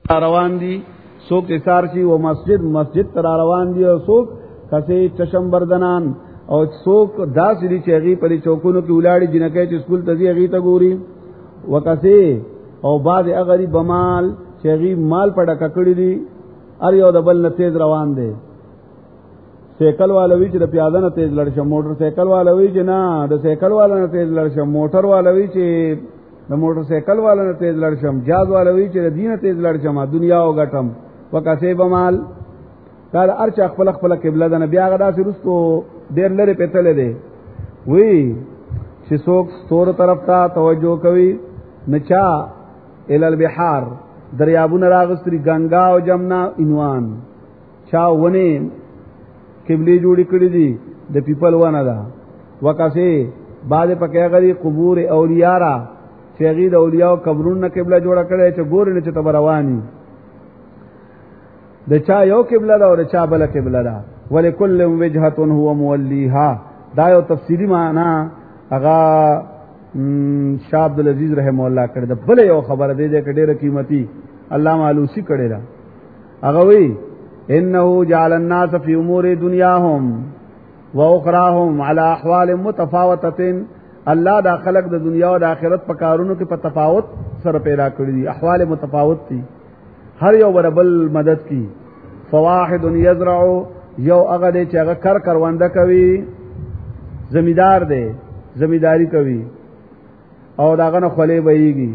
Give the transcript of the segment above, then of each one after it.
روان دي سوک اثار شي و مسجد تر روان دي او سوک کسي چشم بردنان او سوک داسې چې هغه په چوکونو کې ولاړی جنکه چې سکول ته ځي هغه ته ګوري وکسي او بعد هغه بمال چې هغه مال پډه ککړی دي ار یو د بل نه تیز روان دي سیکل والوی چې د پیاده نه تیز لړ شه موټر سیکل والوی چې نه د سیکل والا نه تیز لړ شه موټر والوی چې د موټر سیکل والا نه تیز لړ شم جاز والوی چې د دینه تیز لړ شم دنیا او غټم وکاسه بمال کار ارچ خپل قبله ده نه بیا غدا سرستو ډیر لري پتل دی وی چې څوک ستور طرف ته توجه کوي نچا ال البحار دریابونه راغستري گنگا او جمنا انوان چا ونه قبله جوړی کړی دي د پیپل ونه ده وکاسه بعد پکې غري قبور اولیاء را شیغی د اولیاء قبرونو قبله جوړه کړي چې ګورنه چې تبروانی د چا یو قبله ده او د چا بل قبله ده ولکل وجهه هو موليها دا یو تفصیلی معنی هغه شاه عبد العزيز رحم الله کړی ده بل یو خبره ده چې ډیره قیمتي علامه علوسی کړی ده هغه وی انه جعل الناس في امور دنياهم واخراهم على احوال متفاوته الله دا خلق د دنیا او د آخرت په کارونو کې په تفاوت سره پیدا کړی دي احوال متفاوت دي هر یو برابر مدد کی فواحد یزرع یو هغه دی چې هغه کرونده کوي زمیدار دی زمیداری کوي او داغه نه خولې وایږي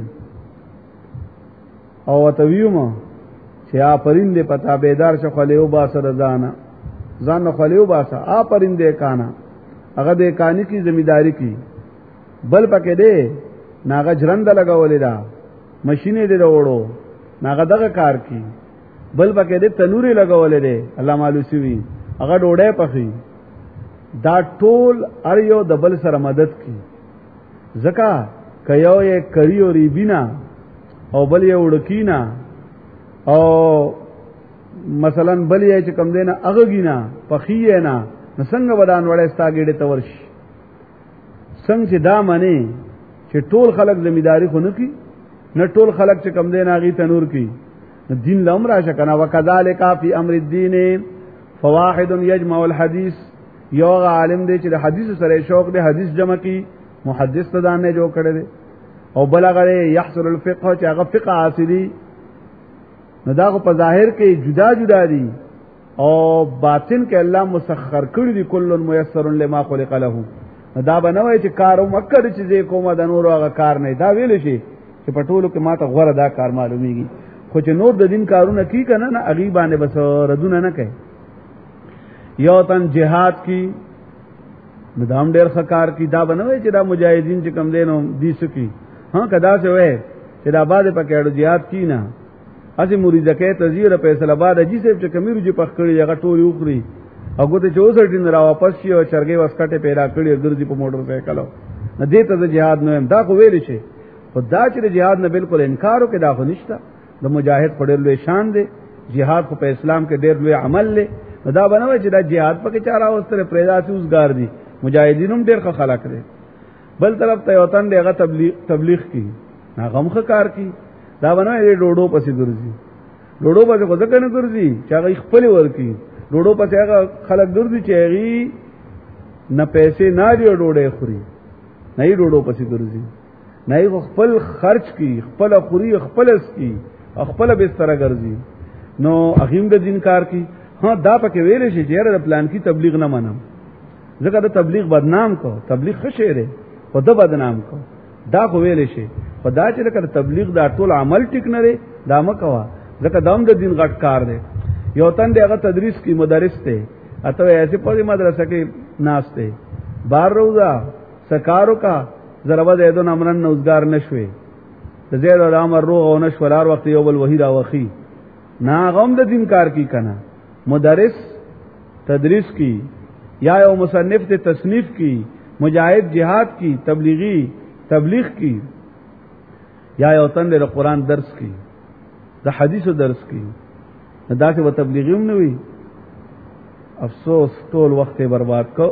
او تویوم چې پرنده پتا بیدار شو خولې او باسر ځان نه خولې او باسا پرنده کانا هغه د کانی کی زمیداری کی بل پکې دی ناغه جرند لګولې دا ماشینې دی وروړو ناغه دغه کار کی بل پکې دی تنوري لګولې دی الله مالوسی وی هغه ډوډۍ پخې دا ټول اړیو د بل سره مدد کی زکا کيو یې کریو ری بینا او بل یې وړکینا او مثلا بل یې چې کم دینا هغه گینا پخې نه څنګه ودان وړې ستاګېډه تورش څنګه چې دا معنی چې ټول خلق ذمہداری خو نه کی نه ټول خلق چې کم دین اغي تنور کی دین لمر راشه کنه وکذالک فی امر الدین فواحد یجمع الحديث یو عالم دی چې د حدیث سره شوق دی حدیث جمع کی محدث تدان نه جوړ کړي او بلغه یحصل الفقه چې هغه فقه حاصلی نو دا په ظاهر کې جدا جدا دي او باطن کې الله مسخر کړی دی کل میسر لما خلق له دا بنوي چې کارو مکر چې کومه د نور هغه کار نه دا ویل شي چې پټولو کې ماته غوړه دا کار معلومیږي خو چې نور د دین کارونه کی کنه نه اغي باندې بس ردونه نه کوي یو تن جهاد کی مدام ډیر خکار کی دا بنوي چې دا مجاهدین چې کم دینو دي سکی ها کدا څه وې چې دا بعد پکېړو جهاد کی نه اسی مریضه کې تزیره فیصله بعد اجي صاحب چې کمیرو چې پخ کړی هغه ټول یوخري هغه ته 64 دین را واپس شي او چرګي وسکټه پیدا کړی ګرځي په موټر سایکلو نه دې ته جهاد نه دا خو ویل شي خدا چې جهاد نه بالکل انکار وکړي دا خو نشته د مجاهد په ډېر لوی شان دی جهاد خو په اسلام کې ډېر لوی عمل دی دا بنوي چې دا جهاد پکې چاره اوسره پریداسي اوسګار دي مجاهدینوم ډېر ښه خلک دي بل طرف ته یو تن دغه تبلیغ کی هغه مخ کار کی دا بنوي ډوډو پسې ګرځي ډوډو پسې خو ځکه نه ګرځي چې هغه خپل ورکی ډوډو پسې هغه خلک ګرځي چې هغه نه پیسې نه دی ډوډۍ خوري نه یې ډوډو پسې ګرځي نه خپل خرج کی خپل خوري خپل اس کی خپل بستر ګرځي نو اخیم د دین کار کی ها دا پکې ویل شي چې د پلان کی تبلیغ نه منم ځکه د تبلیغ بدنام کو تبلیغ خشيره او د بدنام کو دا خو ویل شي خدا چې د تبلیغ دا ټول عمل ټیک نه لري دا مکوا ځکه دام د دین غټ کار دی یو تن دغه تدریس کی مدرس ته اته ایسے په مدرسه کې ناس ته بار روزا سکارو کا ضربه زیدون امرن نوزگار نشوي زید او امر روغ او نشولار وخت یو بل وحید او اخی نا غم د دین کار کی کنا مدرس تدریس کی یا یو مصنف ته تصنیف کی مجاہد جہاد کی تبلیغ کی یا یو تن د قرآن درس کی د حدیث درس کی دا چې و تبلیغیم نه وي افسوس ټول وخت برباد کو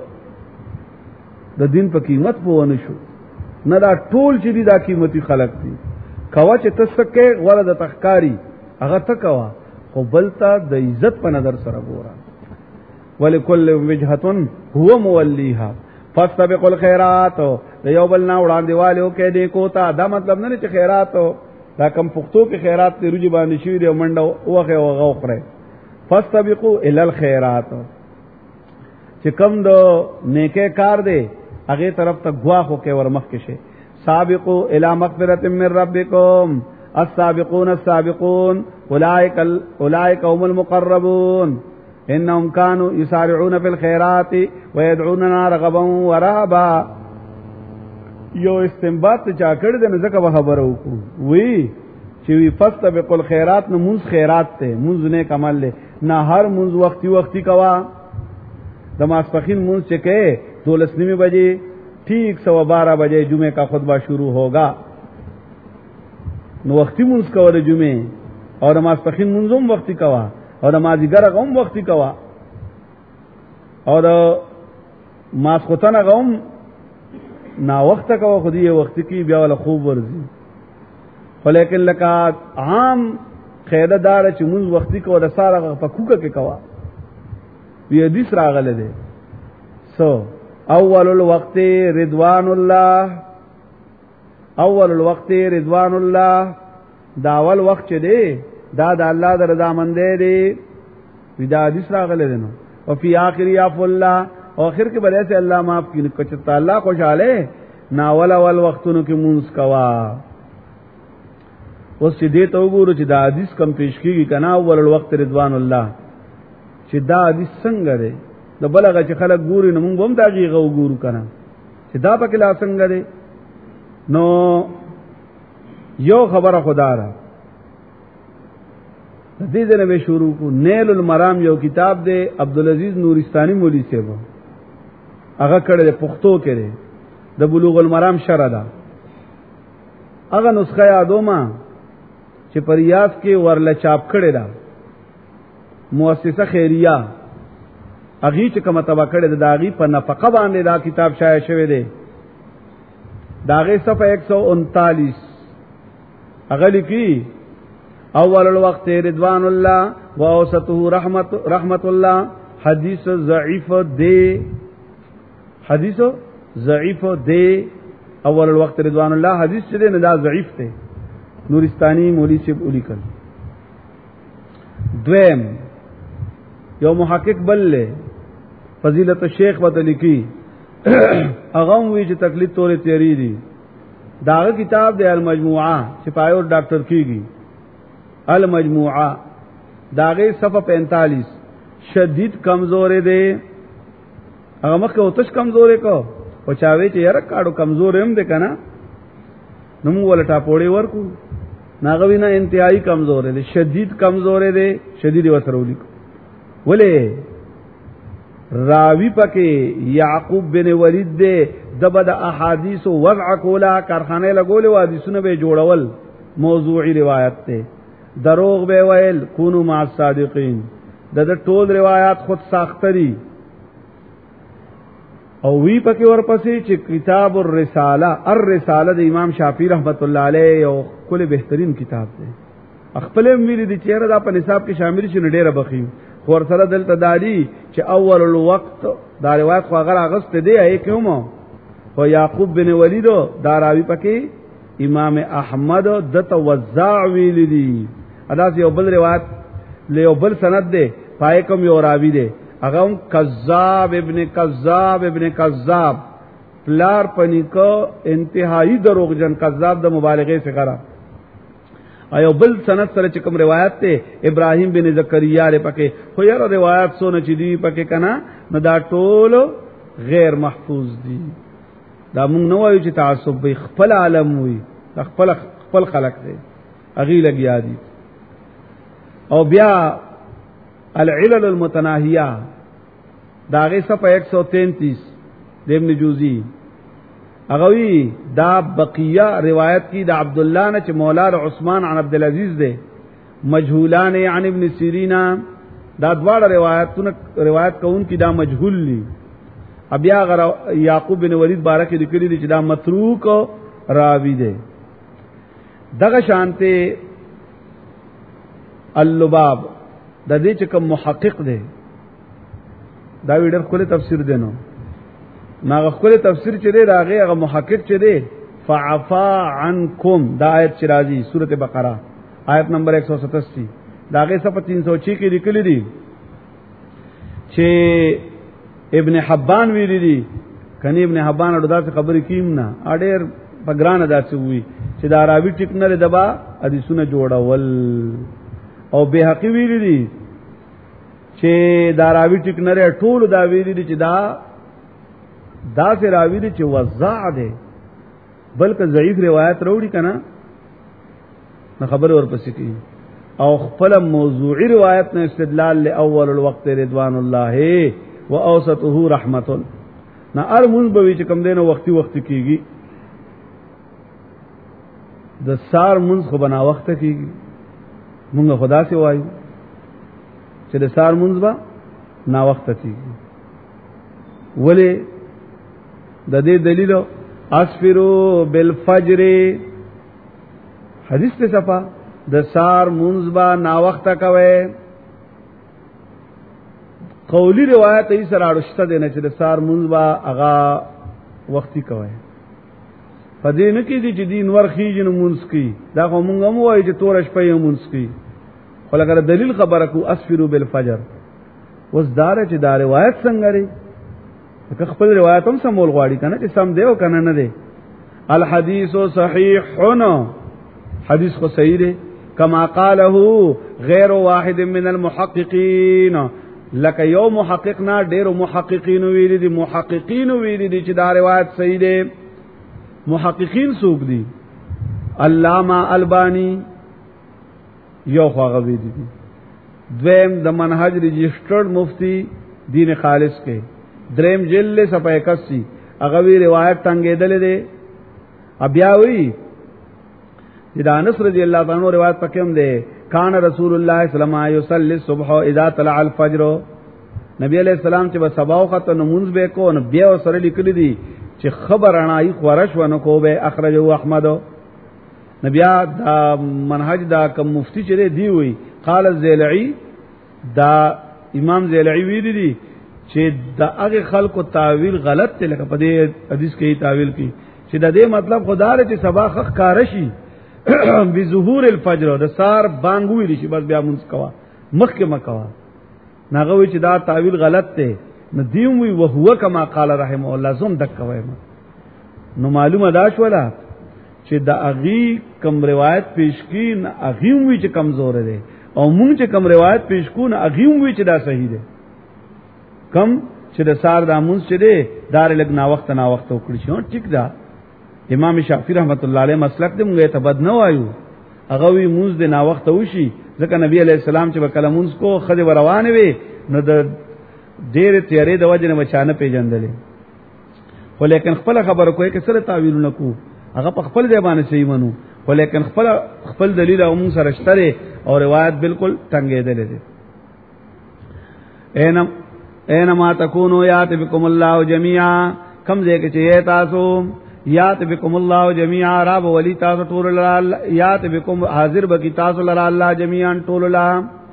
د دین په قیمت په ونه شو نه دا ټول چې دا قیمتي خلق دي کوا چې تسکه غره د تخکاری هغه تکوا خو بلتا د عزت په نظر سره ګورا ولکل وجهتون هو مولیها فاستبقوا الخيرات د یو بل نه وړاندې والو کې دې کوتا دا مطلب نه چې خیرات دا کم پختو کې خیرات ته روجي باندې شوی دی منډه وغه وغوخره فاستبقوا الى الخيرات چې کم دو نیکه کار دی هغه طرف ته غواخو کې ورمخ کې شي سابقوا الى مغفرة من ربكم السابقون السابقون اولئك هم المقربون انهم كانوا يسارعون في الخيرات ويدعوننا رغبا ورهبا یو استنباط چا کړ دې نه ځکه خبره وکړو وی چې وی فاستبقوا الخيرات نو منز خیرات ته منز نه کمال له نه هر منز وختي کوا د ماسپخین منز چې کې 12:30 بجے ٹھیک 12:15 بجے جمعے کا خطبہ شروع ہوگا نو وختي منز کوله جمعے اور ماسپخین منزوم وختي کوا اور مازیګر غوم وختي کوا اور ماسختن غوم نا وخت کا خودی وخت کی بیا ول خوب ورزی ولیکن لکات عام قاعده دار چې موږ وختي کو د ساره په کوکه کې کوا وی حدیث راغله ده سو اول الوقت رضوان الله اول الوقت رضوان الله دا اول وخت چې دی دا د الله د رضا مند دی وی دا حدیث راغله ده نو او فی اخر یعفو الله اخر کې بلې سے الله معاف کړي کچ الله خوشاله ناول اول وختونو کې مونږ کوا اوس دې ته وګورو چې دا حدیث کم پیش کیږي کنا اول الوقت رضوان الله چې دا حدیث څنګه دی د بلغه چې خلک ګوري نو موږ هم دا غیغه وګورو کنا چې دا پکې لا څنګه دی نو یو خبره خدا را د دې نه به شروع کو نیل المرام یو کتاب دی عبدالعزیز نورستانی مولوی صاحب هغه کړه پښتو کې د بلوغ المرام شرح ده هغه نسخه یادو ما چې پریاض کې ورله چاپ کړي ده مؤسسه خیریه هغه چې کومه تبا کړي ده داغي په نفقه باندې دا کتاب شایع شوی دی داغه صفحه 139 هغه لیکي اول الوقت رضوان الله واوسطه رحمت الله حدیث ضعیف دی حدیث ضعیف دی اول الوقت رضوان الله حدیث چې دی نه دا ضعیف دی نورستانی مولوی صاحب ولیکل دویم یو محقق بل له فضیلت الشیخ وتلکی هغه وی چې تکلیف تورې تیری دی داغه کتاب دی المجموعه چې پایو ډاکټر کیږي المجموعه داغه صفحه 45 شدید کمزور دی هغه مخه اوتش کمزورې کو او چاوي چې یره کاړو کمزور هم ده کنه نو موږ ولټا پوړې ورکو ناغوی نه انتهایی کمزور دی شدید کمزور دی شدید وسره ولیکو ولې راوی پکې یعقوب بن ولید دی دبد احادیث وضع کولا کارخانه لګول و حدیثونه به جوړول موضوعی روایت ته دروغ به ویل کونو مع الصادقین د ټول روایت خود ساختری او وی پکې ورپسې چې کتاب الرساله د امام شافعی رحمت الله علیه او کله بهترین کتاب دی خپل ویل دي چیرې دا په نصاب کې شامل شي ډېر بخیو خور سره دلته دادی چې اول الوقت دا روایت خو هغه اغست دی ای کومو او یعقوب بن ولید دا راوی پکې امام احمد د توزاع ویل دي ادا یو بل روایت له یو بل سند دی پای کوم یو راوی دی هغه کذاب ابن کذاب پلار پنیکو انتہائی دروغجن کذاب د مبالغه سے کرا ایو بل سند سره کوم روایت ته ابراهیم بن زکریا لري پکې خو یاره روایت سونه چې دی پکې کنا نو دا ټول غیر محفوظ دي دا مونږ نو وایو چې تعصب به خپل عالم وي خپل خلق دی اغي لګیا دي او بیا العلل المتناهیه داغه صفحه 133 د ابن جوزی اغوی دا بقیہ روایت کی دا عبداللہ نے چھ مولا عثمان عن عبدالعزیز دے مجهولان عن ابن سیرین دا دوار روایت کون کی دا مجهول لی اب یعقوب بن ولید بارک دکلی دی چھ دا متروک راوی دے دغه شانتے اللباب د دې چې کوم محقق دی دا ویډر کوله تفسیر دینو ناغه کوله تفسیر چې دی راغه هغه محقق چې دی فعفا عنکم دا آیت چې راځي سورته بقره آیت نمبر 187 داغه صفحه 306 کې لیکل دي چې ابن حبان ویلي دي کني ابن حبان اډو داسې خبرې کیم نه اډیر پګران داسې وي چې دا راوی ټیک نه دبا حدیثونه جوړول او به حق ویلي دي چې دا راوی ټیک نه ټول دا ویلي دي چې دا سه راوی دي چې وضاع ده بلکې ضعیف روایت وروړي کنه نو خبر ورپسې کی او خپل موضوعی روایت نه استدلال لاول الوقت رضوان الله و اوسطه رحمت نه ار مونږ به چې کم دینو وختي کیږي د سار مونږ خو بنا وخت کیږي مونږ خدا سي وایو چې د سار مونږ با نا وخت کیږي ولی د دې دلیل اسفرو بالفجر حدیث ته صفه د سار مونږ با نا وخت کوي قولی روایت ای سره اړشته دي نه چې د سار مونږ با اغا وختي کوي پدې نه کې دي چې دین ورخیږي نو مونږ کی دا خو مونږ هم وایي چې تورش په مونږ کی ولکه دلیل خبره کو اسفرو بالفجر وزدار چې دا روایت څنګه لري که خپل روایت هم سمول غواړي کنه چې سم دی او کنه نه دی الحديث صحيح حدیث خو صحیح دی کما قاله غیر واحد من المحققین لکه یو محقق نه ډیر محققین ویلي دي محققین ویلي دي چې دا روایت صحیح دی محققین څوک دي علامه البانی یو خواغه ویلي دي دویم د منهج رجسٹرډ مفتی دین خالص کې دریم جلد صفحه 81 هغه وی روایت څنګه دي بیا وی دا انس رضی الله عنه روایت پکې هم ده کان رسول الله صلی الله علیه وسلم یصلی الصبح اذا طلع الفجر نبی علیہ السلام چې به سبا وخت نماز به کو نو بیا سره لیکل دي چې خبر انای خورش ونه کو به اخرجه احمد نبی دا منهج دا کوم مفتی چې دی وی قال الزیلعی دا امام زیلعی وی دي چې دا هغه خلکو تعویل غلط ته لکه په دې حدیث کې تعویل کی چې دا دې مطلب خدای چې سبا خخ کارشي بظهور الفجر د سار بانګ ویل شي بس بیا مونږ کوا مخکې مکوا ناغوي چې دا تعویل غلط ته ندیم وی او هو کما قال رحم الله زم دک کوي نو معلومه دا شولا چې دا اغي کم روایت پیش کین اغي وی چې کمزور دی او مونږ چې کم روایت پیش کو نه اغي وی چې دا صحیح دی کم چې د سار د مونږ چې دی دار لګ نا وخت وکړي شو ټیک دا امام شافعی رحمت الله علیه مسلک دې موږ ته بد نه وایو هغه وی مونږ د نا وخت وشي ځکه نبی علیہ السلام چې وکړه مونږ کو خدای روانه وي نو د ډېر تیارې د وجه نه بچانه پیژندلې ولیکن خپل خبره کوي کې سره تعویل نکو هغه په خپل ځای باندې صحیح منو ولیکن خپل دلیل او مونږ سره شته او روایت بالکل ټنګې دلې اینما تکونو یات بكم الله جميعا کم ځای کې چې تاسو یات بكم الله جميعا رب ولی تاسو ټول یات بكم حاضر بکی تاسو لرا الله جميعا ټول لا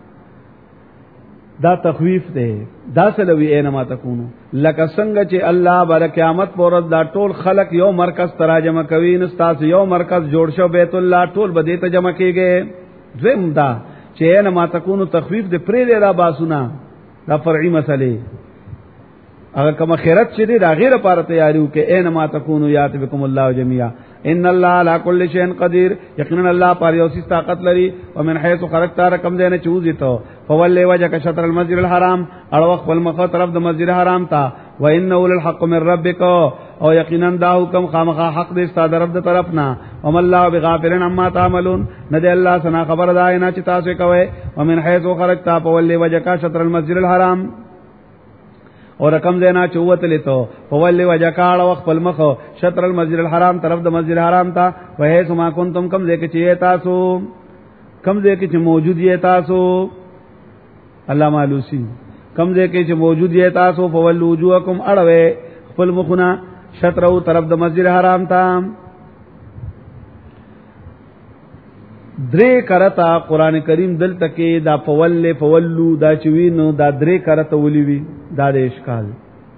دا تخویف ده دا سلوی اینما تکونو لکه څنګه چې الله بر قیامت پورز دا ټول خلق یو مرکز تراجمه کوي نو تاسو یو مرکز جوړ شو بیت الله ټول بده ته جمع کیږي زم دا چې اینما تکونو تخویف ده پرې دا باسونا دا فرعي مسئله اگر کوم خیرت چې دی دا غیر لپاره تیاریو کې اینما تکونو یات بكم الله جميعا ان الله على كل شيء قدير یقینا الله پر یو څه طاقت لري او من حيث خرجت رقم دینه چوزي ته فولي وجهك شطر المسجد الحرام اړو خپل مخ طرف د مسجد حرام ته وانه للحق من ربك او یقینا دا حکم خامخا حق دې ستاسو رب د طرف نه وم الله بغافلن عما تعملون ندی الله سنا خبر داینه چې تاسو کوي ومن حيث خرجت فولي وجهك شطر المسجد الحرام اور رقم دینا چوت لیتو فولی وجکاړه خپل مخ شطر المسجد الحرام طرف د مسجد الحرام ته وه سما کنتم کم دې کې چې تاسو کم دې کې چې موجود یې تاسو علامه علوسی کم دې کې چې موجود یې تاسو فولوا وجوهکم اړوي خپل مخونه شطر او طرف د مسجد الحرام ته درې کرتا قران کریم دلته کې دا فولو دا چوینو دا درې کرتا ولي وی دا د اشکال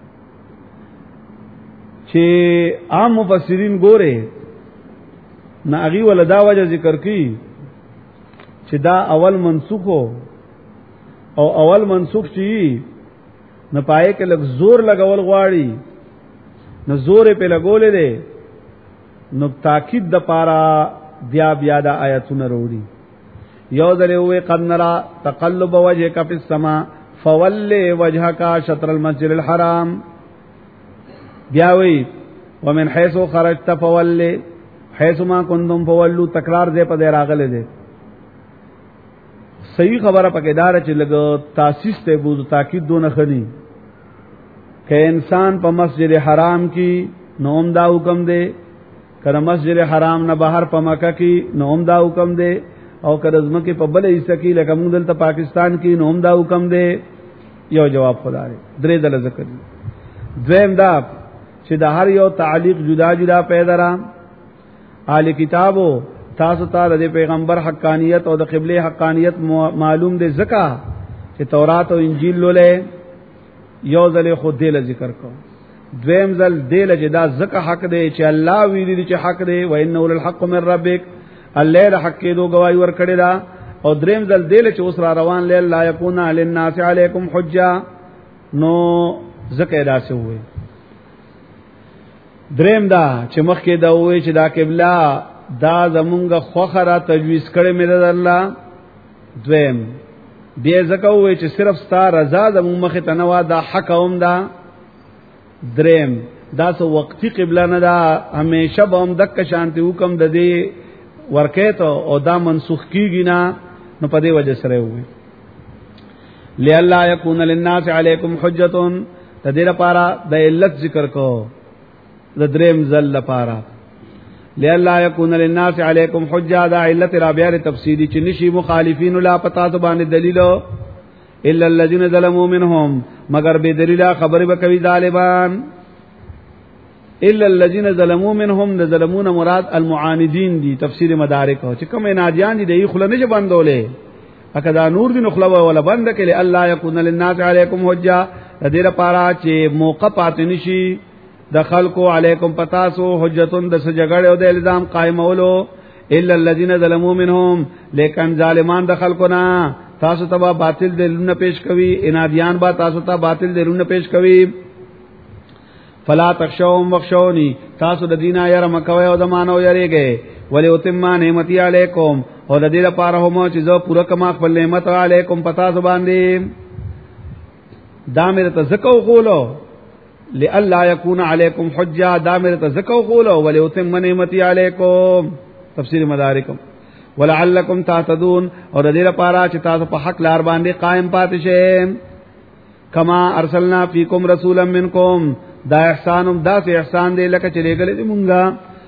چې عام مفسرین ګوره نا اغي ولدا وجه ذکر کی چې دا اول منسوخ او اول منسوخ چی نه پای کې لږ زور لګول غواړي نو زور په لګولې ده نو تاکید د پارا بیا دا آیاتونه وروړي یو ځلې وې قد نرا تقلب وجهک فی السما فول وجهک شطر المسجد الحرام بیا وی ومن حيث خرجت فول حيث ما كنتم فولوا تکرار دې په دې راغله دې صحیح خبره پکې دار چې لګ تاسیس ته بوز تاکید دونه خني کہ انسان په مسجد حرام کې نوم دا حکم دے کله مسجد حرام نه بهر په مکه کې نوم دا حکم دے او کله ځمکه په بل حصہ کې لکه موږ دلته پاکستان کې نوم دا حکم دے یو جواب خدای درې دل ذکر دویم دا چې د هر یو تعلیق جدا جدا پیدا را اهل کتابو تاسو ته د پیغمبر حقانیت او د قبله حقانیت معلوم دي زکه چې تورات او انجیل لولې یو ځل خو دې ذکر کو دویم ځل دې چې دا زکه حق دی چې الله ویلي چې حق دی و انه للحق من ربک الله د حق کې دوه گواہی ور کړی دا او دریم ځل دې چې اوس را روان ل لا یکون للناس علیکم حجه نو زکه دا څه وي دریم دا چې مخکې دا وې چې دا قبله دا زمونږ خوخره تجویز کړي مې د الله دویم بیا زکه وې چې صرف ستا رضا زمون مخه تنوا دا حق اوم دا دریم دا سو وقتی قبله نه دا همیشه به هم دک شانتی حکم د دې ورکه ته او دا منسوخ کیږي نه نو په دې وجه سره وې لئلا یکون للناس علیکم حجه د دې لپاره د علت ذکر کو د دریم ځل لپاره لئلا یکون للناس علیکم حجه دا علت رابعه تفصیلی چې نشي مخالفین لا پتا ته باندې دلیل الا الذين ظلموا منهم مگر به دلیل خبره وکوي ظالمان الا الذين ظلموا منهم د ظلمون مراد المعاندین دي تفسیر مدارک چې کوم نادیان دي د خلنه نه بندولې اکدا نور دي نخلو ولا بند کړي الله یکون للناس علیکم حجه د دې لپاره چې موقع پات نشي د خلقو علیکم پتاسو حجتون د سجګړې او د الزام قائمولو الا الذين ظلموا منهم لیکن ظالمان د خلقنا تاسو ته باطل دلونه پیش کوي انادیان با تاسو ته باطل دلونه پیش کوي فلا تخشوهم وخشوني تاسو د دینه ير مکوي او د مانو یریږي ولي اتم نعمتي علیکم او د دې لپاره هم چې زه پوره کما خپل نعمت علیکم پتا زبان دي دا مې ته زکو غولو لئلا يكون عليكم حجه دامر تزکو قولوا وليتم نعمتي عليكم تفسیر مدارکم ولعلکم تهتدون اور دې لپاره چې تاسو په حق لار باندې قائم پاتې شئ کما ارسلنا فیکم رسولا منکم دا احسانم دا سه احسان دی لکه چې لګلې دې مونږه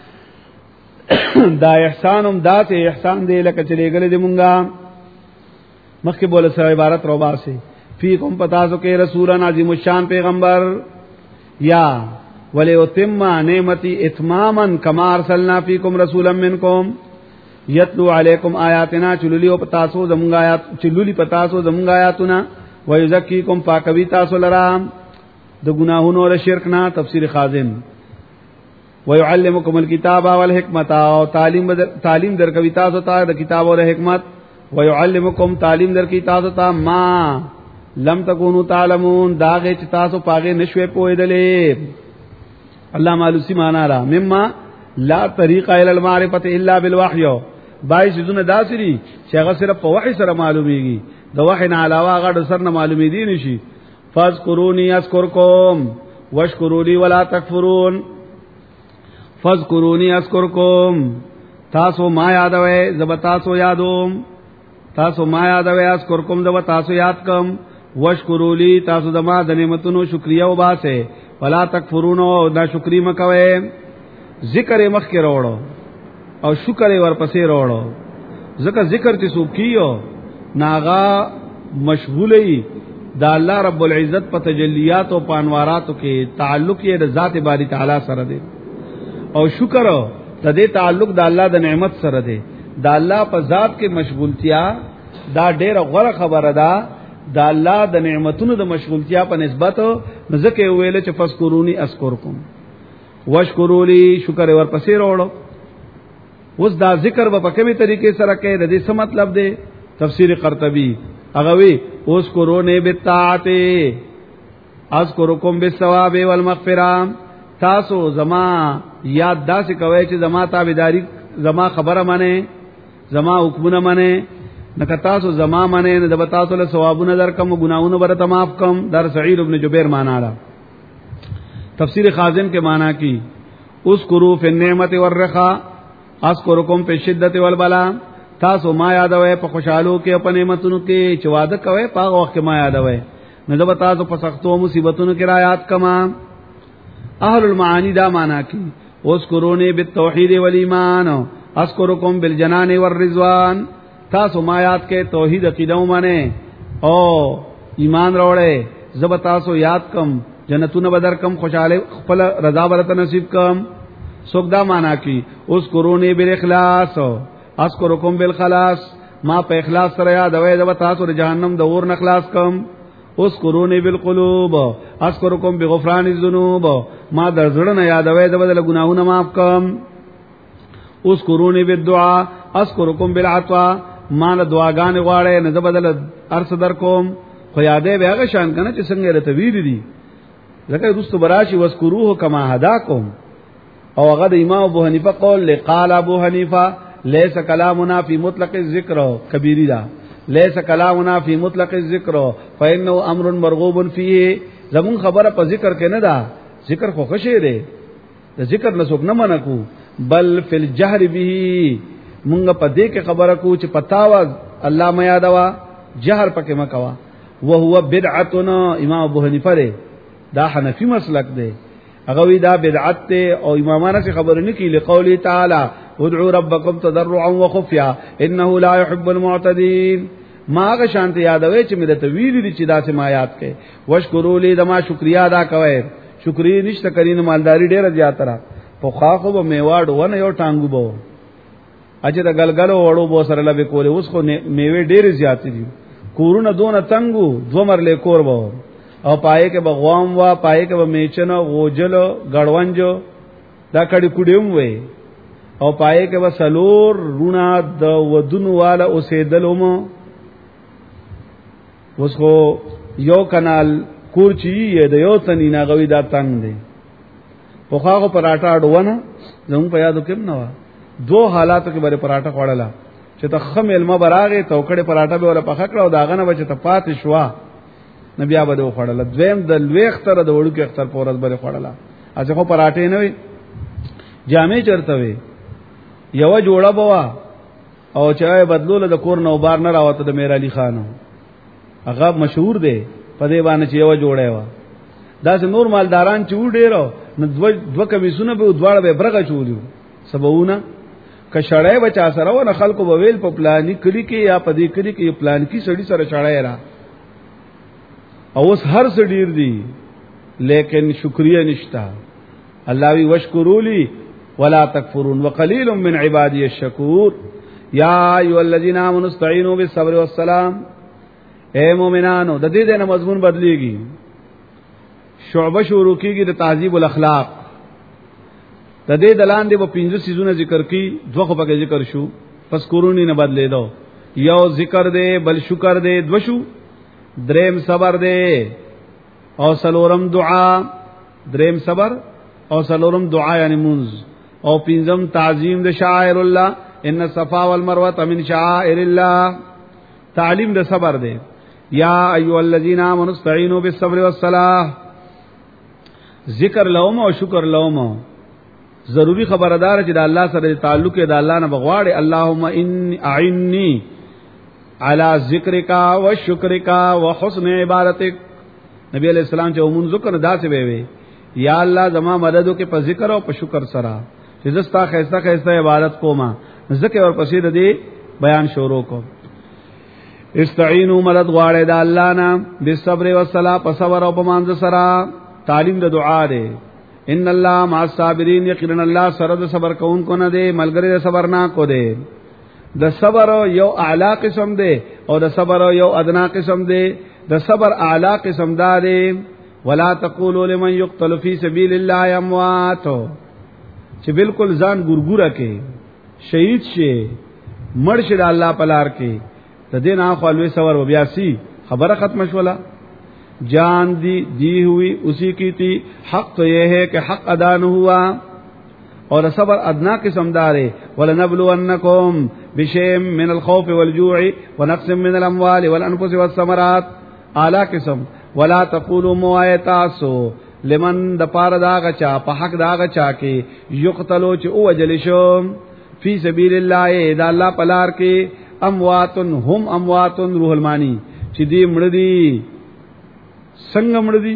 دا احسانم دا سه احسان دی لکه چې لګلې دې مونږه مخکې بوله سره عبارت روبا سي فیکم پتاسو کې رسولان عظیم الشان پیغمبر یا وليتم نعمتي اتماما كما ارسلنا فيكم رسولا منكم يتلو عليكم آیاتنا چلولی پتاسو زمونږ آیات چلولی پتاسو زمونږ آیاتنا ويزكيكم پاکوي تاسو لرا د ګناهونو او شرک نه تفسیر خازن ويعلمكم الكتاب والحکمت او تعلیم درکوي تاسو ته د کتاب او حکمت ويعلمكم تعلیم درکوي تاسو ته ما لم تکونو تعلمون داغه چې تاسو پاغه نشوي پوهیدلې الله مالوسی معنا را مما لا طریق الى المعرفه الا بالوحي بای شذونه داسري چې هغه صرف په وحي سره معلومیږي د وحي نه علاوه هغه سره نه معلومي دي نشي فذكروني اذكركم واشكروا لي ولا تكفرون فذكروني اذكركم تاسو ما یادوي زب تاسو یادوم تاسو ما یادوي اذكركم زب تاسو یاد کم واشکروا لی تاسو دما د نعمتونو شکریا وباسه ولا تکفرون او دا شکرې مکوي ذکر مخ کې وروړو او شکر ورپسې وروړو ځکه ذکر چې سو کیو ناغا مشغولې دا الله رب العزت په تجلیات او پانواراتو کې تعلق یې د ذات باری تعالی سره دی او شکر د دې تعلق د الله د نعمت سره دی دا الله په ذات کې مشغولتیا دا ډېر غوړه خبره ده. دا الله د نعمتونو د مشغولتیا په نسبت ځکه ویل چې فذكروني اذكركم واشکروا لي شکر ورپسې وروړو. اوس دا ذکر په کومه طریقې سره کوي د دې څه مطلب دی؟ تفسیر قرطبی هغه وی اوس کرونه بالطاعت اذكركم بالثواب والمغفرة. تاسو زما یاد داسې کوي چې زما تابعداري زما خبره مانه زما حکمونه مانه نک تاسو زما مانه نه د تاسو له ثوابونه درکم ګناونه برته معاف کم. در سعید ابن جبیر معنا را تفسیر خازن کے معنی کی اذکروا فی النعمت والرخاء اذکرکم فی الشدۃ والبلاء. تاسو ما یادوي په خوشالو کې په نعمتونو کې چې وعده کوي په وخت کې ما یادوي نه د تاسو په سختو مصیبتونو کې را یاد کما. اهل المعانی دا معنی کی اذکرونی بالتوحید والایمان اذکرکم بالجنان والرضوان. تاسو ما یاد کې توحید عقیده ومنه او ایمان راوړې زب تاسو یاد کم جنتونه بدر کم خوشاله خپل رضا برته نصیب کم. سوګدا معنا کی اذکرونی بالاخلاص اذکرکم بالخلاص. ما په اخلاص سره یاد وای زب تاسو د جهنم د اور نخلاص کم. اذکرونی بالقلوب اذکرکم بغفران الذنوب. ما د زړه نه یاد وای زب د ګناہوں معاف کم. اذکرونی بالدعاء اذکرکم بالعطا. ما له دعاګان غواړې نه زب د ارس در کوم خو یادې به هغه شان کنه چې څنګه رته ویل دي ځکه دوست براشي وذکروه کما هداکم. او هغه د امام ابو حنیفه قول لقال ابو حنیفه ليس كلامنا في مطلق الذکر کبیری دا ليس كلامنا في مطلق الذکر فانه امر مرغوب فيه. زمون خبره په ذکر کې نه ده ذکر خو خوشی دی د ذکر نسوک نه منکو بل فی الجهر به. مونږ په دې کې خبره کو چې پتاوا الله مې یادوا جهر پکې مکوا وهو بدعتنا. امام ابو حنیفه دی دا حنفی مسلک دی هغه وی دا بدعت ته او امامانه څخه خبره نه کی لقوله تعالی ادعوا ربکم تضرعا وخفیا انه لا يحب المعتدین. ما هغه شانت یادوي چې مې د تویل دي چې دا سه ما یاد کړي. وشکروا لی دما شکریا ادا کوي. شکرې نشته کړي نو مالداری ډیره زیاتره په خاخو به میواډ ونه یو ټانګو بو اجه د گلګلو وړو بو سره لبه کوله. اوس خو میوه ډیره زیات دي کورونه دونه تنګو دو مرله کور بو او پای کې بغوام وا پای کې به میچنو غوجلو غړونجو دا کډی کډیم وې او پای کې به سلور رونا د ودونو والا اوسېدلوم. اوس خو یو کنال کورچی د یو تنی ناغوی دا تنگ دی په خاغه پراټا اډونه زمو په یادو کې نه و. دو حالاتو کې بره پراټا خوړلا چې ته خم علم براغه توکړه پراټا به ولا پخ کړو داغه نه بچ ته پات شوا نبي آباد خوړل. دویم د لوی اختر د وړو کې اختر پورز بره خوړلا اځه خو پراټې نه وي جامې چرته وي یو جوړه بوا او چای بدلول د کور نو بار نه راوته د میر علي خانو هغه مشهور دی په دې باندې چې یو جوړه و. دا چې نور مالداران چې وډېرو نو دو کمیسونه به دواړه به برغه چولیو سبونه کښړای بچا سره و نه خلکو به ویل په پلاني کلی کې یا په دې کلی کې پلان کې سړی سره چړای را او اوس هر څه ډیر دی لیکن شکریا نشتا. الله وی وشکروا لی ولا تکفرون وقلیل من عبادی الشکور. یا ایها الذین آمنوا استعینوا بالصبر والسلام. اے مومنانو د دې نه مضمون بدلیږي. شعبہ شروع کیږي د تعذیب الاخلاق. د دې دلان دی په 15 سيزونه ذکر کی دوه خو په ذکر شو پس قرونی نه بدلې دو. یو ذکر دی بل شکر دی دو شو دریم صبر دی او سلورم دعا. دریم صبر او سلورم دعا یعنی منز او پنځم تعظیم د شعائر الله ان الصفا والمروه من شعائر الله. تعلیم د صبر دی. یا ایها الذین آمنوا استعینوا بالصبر والصلاة. ذکر لوم او شکر لوم ضروری خبردار چې د الله سره تعلق دی د الله نه بغواړي. اللهم ان اعني على ذکرک وشکرک وحسن عبادتک. نبی علیہ السلام چې ومن ذکر داسې وي یا الله زما مددو کې په ذکر او په شکر سره چې زستا خیسته خیسته عبادت کوما ذکر اور پسې د دې بیان شروع کو. استعینوا مدد غواړي د الله نه بالصبر والصلاة په صبر او په مانځ سره. تعلیم د دعا دی. ان الله مع الصابرین. یقینا الله سره د صبر کوونکو نه دی ملګری د صبر نه کو دی. د صبر یو اعلی قسم دی او د صبر یو ادنا قسم دی. د صبر اعلی قسم دی ولا تقولوا لمن يقتل في سبيل الله اموات، چې بالکل ځان ګورګوره کې شهید شي مړ شي د الله په لار کې، د دین اخو لوی صبر و بیاسی خبره ختم شولا. جان دی ہوئی اسی کی تھی، حق تو یہ ہے کہ حق ادا نہ ہوا. اور صبر ادنا قسم دار ہے وَلَنَبْلُوَنَّكُمْ بِشَيْءٍ مِّنَ الْخَوْفِ وَالْجُوعِ وَنَقْصٍ مِّنَ الْأَمْوَالِ وَالْأَنفُسِ وَالثَّمَرَاتِ. اعلی قسم ولا تقولوا موایتاسو لمن د پار داغه چا په حق داغه چا کې یقتلوا چې او وجل شو فی سبیل الله دا الله پلار کې اموات هم اموات روح المانی چې دې مړ دي څنګه مړ دي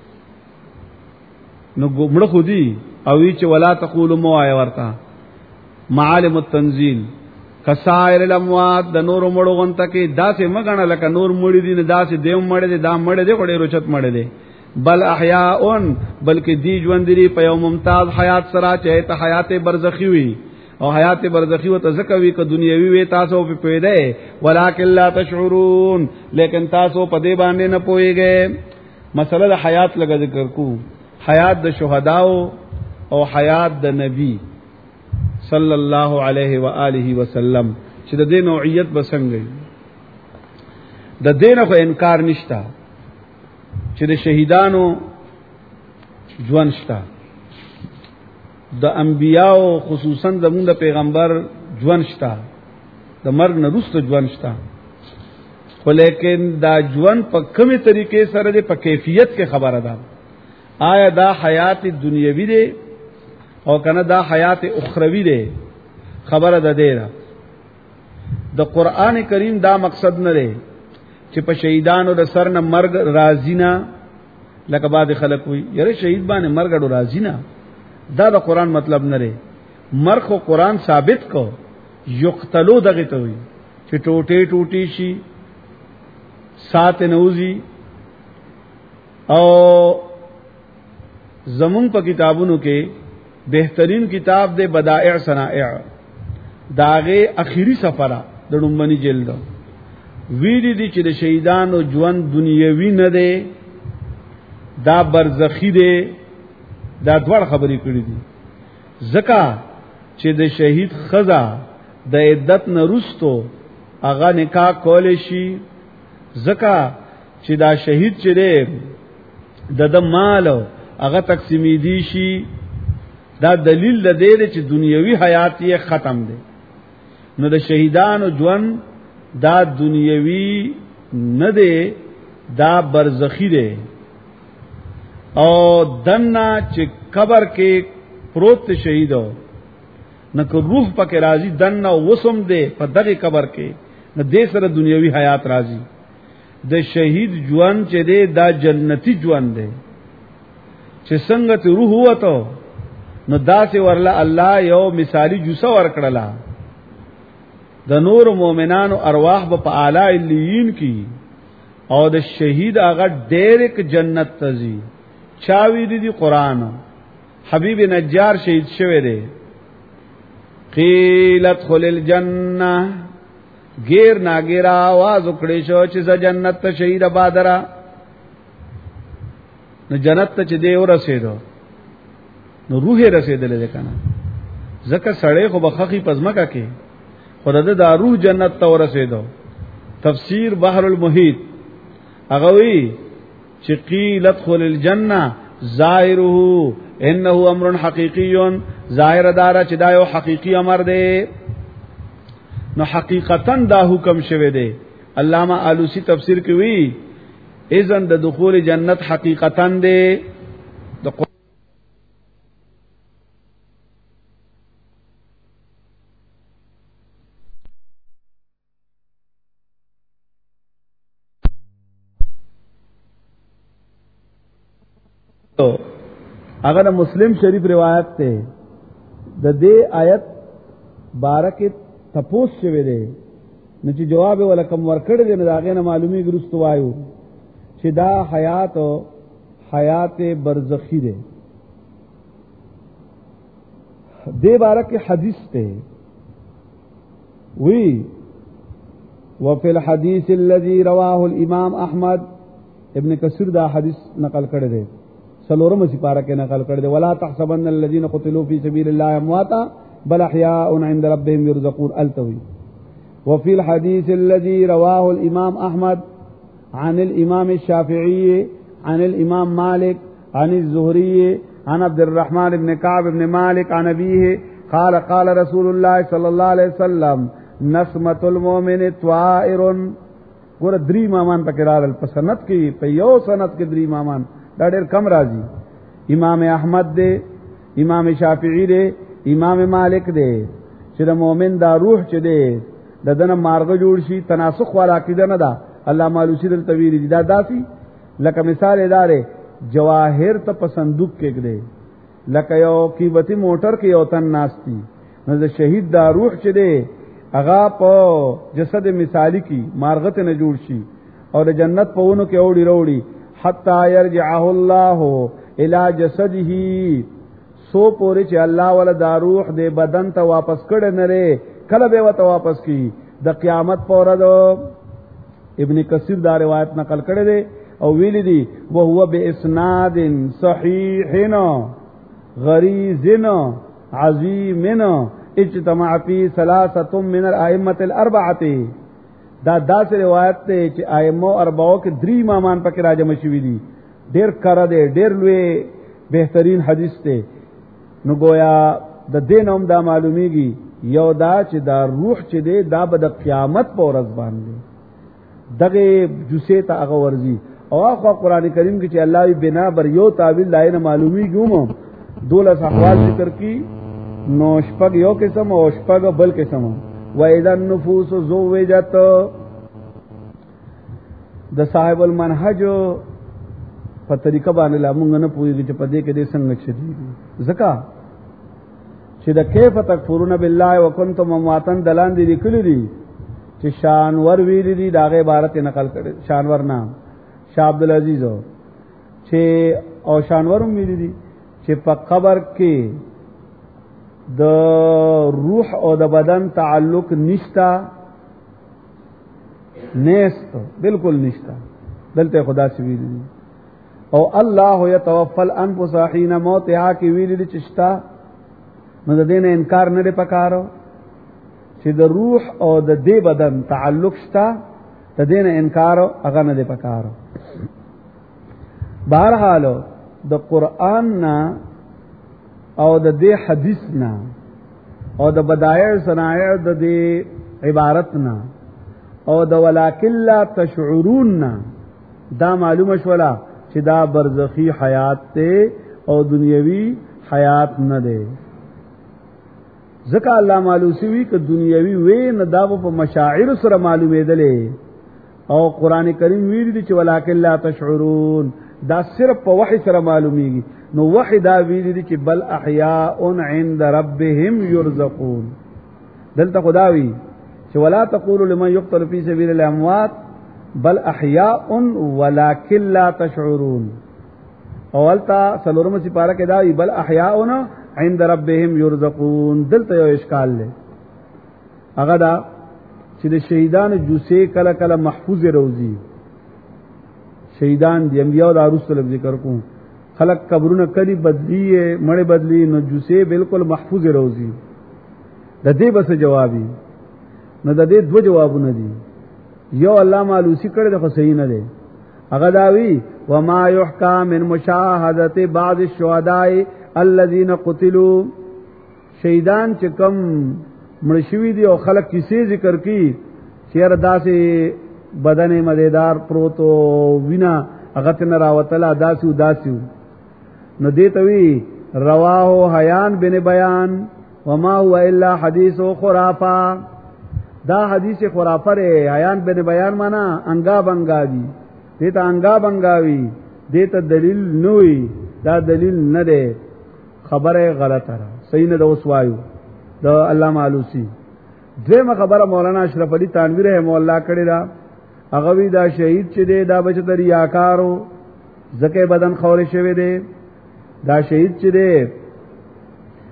نو مړ خو دي او چې ولا تقولوا موای ورتا معالم التنزيل کسائر الاموات د نور مړو غنته کې داسې مګنه لکه نور مړی دي نه داسې دیو مړی دي دا مړی دي خوري رچت مړی دي بل احیاءن بلکې دی ژوند لري په یو ممتاز حیات سره چې ته حیات برزخی وي او حیات برزخی وته زکوي ک دنیوي وي تاسو په پیدا ولکن لا تشعرون لیکن تاسو په دې باندې نه پويږئ. مسله د حیات لګ ذکر کو، حیات د شهداو او حیات د نبی صلی الله علیه و آله وسلم چې د دې نوعیت بسنګي د دین خو انکار نشتا چې د شهیدانو ژوند شتا، د انبیاو خصوصا زموږ د پیغمبر ژوند شتا، د مرګ نه وروسته ژوند شتا، خو لیکن دا ژوند په کومه طریقې سره د په کیفیت کې خبره ده. آیا دا حیات دنیوي دی او کنه دا حیات اخروی دی؟ خبره ده دیره د قران کریم دا مقصد نه دی چې په شهیدانو د سر نه مرګ راضی نه، لکه بعد خلک وي یره شهید باندې مرګ ډو راضی نه، دا د قران مطلب نه دی. مرګ خو قران ثابت کو یقتلوا دغه ته وي چې ټوټه ټوټي شي سات نوزی. او زمون په کتابونو کې بهترین کتاب دے بدائع صنائع داغه اخیری سفره د ډومبني جلد ویری دي چې د شهیدانو ژوند دنیوي نه دی، دا برزخی دی. دا دوړ خبرې کړې دي زکه چې د شهید خزا د عدت نه رستو هغه نکاح کول شي، زکه چې دا شهید چې دی د مال هغه تقسیمې دي شي. دا دلیل د دې چې دنیوي حیات یې ختم دی. نو د شهیدانو ژوند دا دنیوي نه دی، دا برزخی دی. او دنا چې قبر کې پروت شهیدو نو که روح پکې راځي دنا وسم دی په دغه قبر کې نو دې سره دنیوي حیات راځي. د شهید ژوند چې دی دا جنتی ژوند دی چې څنګه ته روح وته نو داسې ورله الله یو مثالی جوسه ورکړلا. د نور مؤمنانو ارواح په اعلی الیین کی او د شهید هغه ډیرک جنت تزي. چاوی دی قرآن حبیب نجار شهید شوه دی. قیل ادخل الجنه غیر ناګرا आवाज وکړي شو چې ز جنت ته شهید بادرا. نو جنت ته چې دی ورسېدو نو روح رسیدلې کنه، زکه سړی خو بخخي پزماکه کې خدای د روح جنت ته ورسېدو. تفسیر بحر المحیط هغه وی چې قیل ادخل الجنه ظاهره انه امر حقیقی، ظاهر دار چې دا یو حقیقی امر دی. نو حقیقتا دا حکم شوه دی. علامہ آلوسی تفسیر کې وی اذن د دخول جنت حقیقتا دی. د اگر مسلم شریف روایت ته د دې آیت بارکه تپوس شوی دی نو چې جواب ولکم ورکړل نه داغه نه معلومی ګرستو وایو چې دا حیات او حیات برزخی دی. دې بارکه حدیث ته وی وفي الحديث الذي رواه الامام احمد ابن کثیر دا حدیث نقل کړی دی سلورم سپارہ کې نقل کړی دی ولا تحسبن الذين قتلوا في سبيل الله امواتا بل احياء عند ربهم يرزقون التوي وفي الحديث الذي رواه الامام احمد عن الامام الشافعي عن الامام مالك عن الزهري عن عبد الرحمن بن كعب بن مالك عن أبيه قال قال رسول الله صلى الله عليه وسلم نسمة المؤمن طائر ګور درې مامان پکړال په سند کې په یو سند کې درې مامان دا ډېر کم راځي امام احمد دے امام شافعی دے امام مالک دے چې د مؤمن دا روح چې دے د دنه مارغه جوړ شي تناسخ والا عقیده نه دا الله مالوسی در تویری دا داسي لکه مثال ادارې جواهر ته په صندوق کې کړي لکه یو قیمتي موټر کې یو تن ناشتي نو د شهید دا روح چې دی هغه په جسد مثالی کې مارغت نه جوړ شي او د جنت په ونو کې اوړي وروړي حتا يرجعه الله الى جسده سو پورې چې الله ول دا روح د بدن ته واپس کړي نه لري کله به وته واپس کی د قیامت پر ورځ ابن کثیر دا روایت نقل کړی دی او ویل دي وهو باسناد صحيح غريز عظيم اجتماع فيه ثلاثه من الائمه الاربعه دا داس روایت ته چې ائمه اربعو کې درې امامان پکې راجم شوي دي ډېر کړه دي ډېر لوی بهترین حدیث ته نو گویا د دینوم دا معلومیږي یو دا چې دا روح چې دی دا به د قیامت په ورځ باندې دغه جوسه ته هغه ورزي او هغه قران کریم کې چې الله بنا بر یو تعویل لاینه معلومیږي ومو دولس احوال ذکر کی نو شپږ یو قسم او شپږ بل قسم و اذا النفوس زوجت د صاحب المنهج په طریقه باندې لا مونږ نه پوهیږي چې په دې کې د څنګه شدي زکا چې د کیف تکفرون بالله وکنتم امواتن دلان دي لیکلي دي چې شانور ویل دي داغه عبارت نقل کړي شانور نام شاه عبد العزيز چې او شانور ویل دي چې په قبر کې د روح او د بدن تعلق نشتا نیست بالکل نشتا دلته خدا سی ویل دي او الله يتوفى الانفس حين موتها کی ویل دي چشتا نو د دین انکار نه پکارو چې د روح او د دې بدن تعلق شتا د دین انکار هغه نه پکارو بهرحال د قران نا او د دې حدیث نا او د بدایع صنایع د دې عبارت نا او د ولکن لا تشعرون نا دا معلومه شولا چې دا برزخی حیات ته او دنیوي حیات نه ده ځکه الله معلوسی وی ک دنیوي وې نه دا په مشاعر سره معلومېدلې او قران کریم ویل دي چې ولکن لا تشعرون دا صرف په وحی سره معلومیږي نو وحی دا ویل دي چې بل احیاء عند ربهم يرزقون دلته خداوی چې ولا تقولوا لمن يقتل في سبيل الاموات بل احیاء ولکن لا تشعرون اولتا سلورم سپارہ کې دا بل احیاء عند ربهم يرزقون دلته یو اشکال لې هغه دا چې د شهیدانو جوسه کله کله محفوظ روزي شهیدان دی انبیاء دا رسول ذکر کوم خلق قبرونه کلی بدلی مړې بدلی نو جوسه بالکل محفوظ روزي د دې بس جوابي نو د دې دو جوابونه دي یو الله معلوسی کړي د صحیح نه دی هغه داوی وما يحكى من مشاهده بعض الشهداء الذين قتلوا شهیدان چې کم مړشوي دي او خلک کیسې ذکر کی چیر داسې بدن مدیدار پروتو وینا هغه تن راوتلا داسو نو دیتوی رواه حیان بن بیان وما هو الا حدیث خرافه دا حدیث خرافه ره حیان بن بیان معنا انګا بنګاوی دیتا انګا بنګاوی دیتا دلیل نوې دا دلیل نه ده خبره غلطه را صحیح نه د وسوایو د علامه علوسی دغه خبره مولانا اشرف علي تنویر رحم الله کړی دا هغه وی دا شهید چې دی دا بچ د ریاکارو زکه بدن خورې شوی دی دا شهید چې دی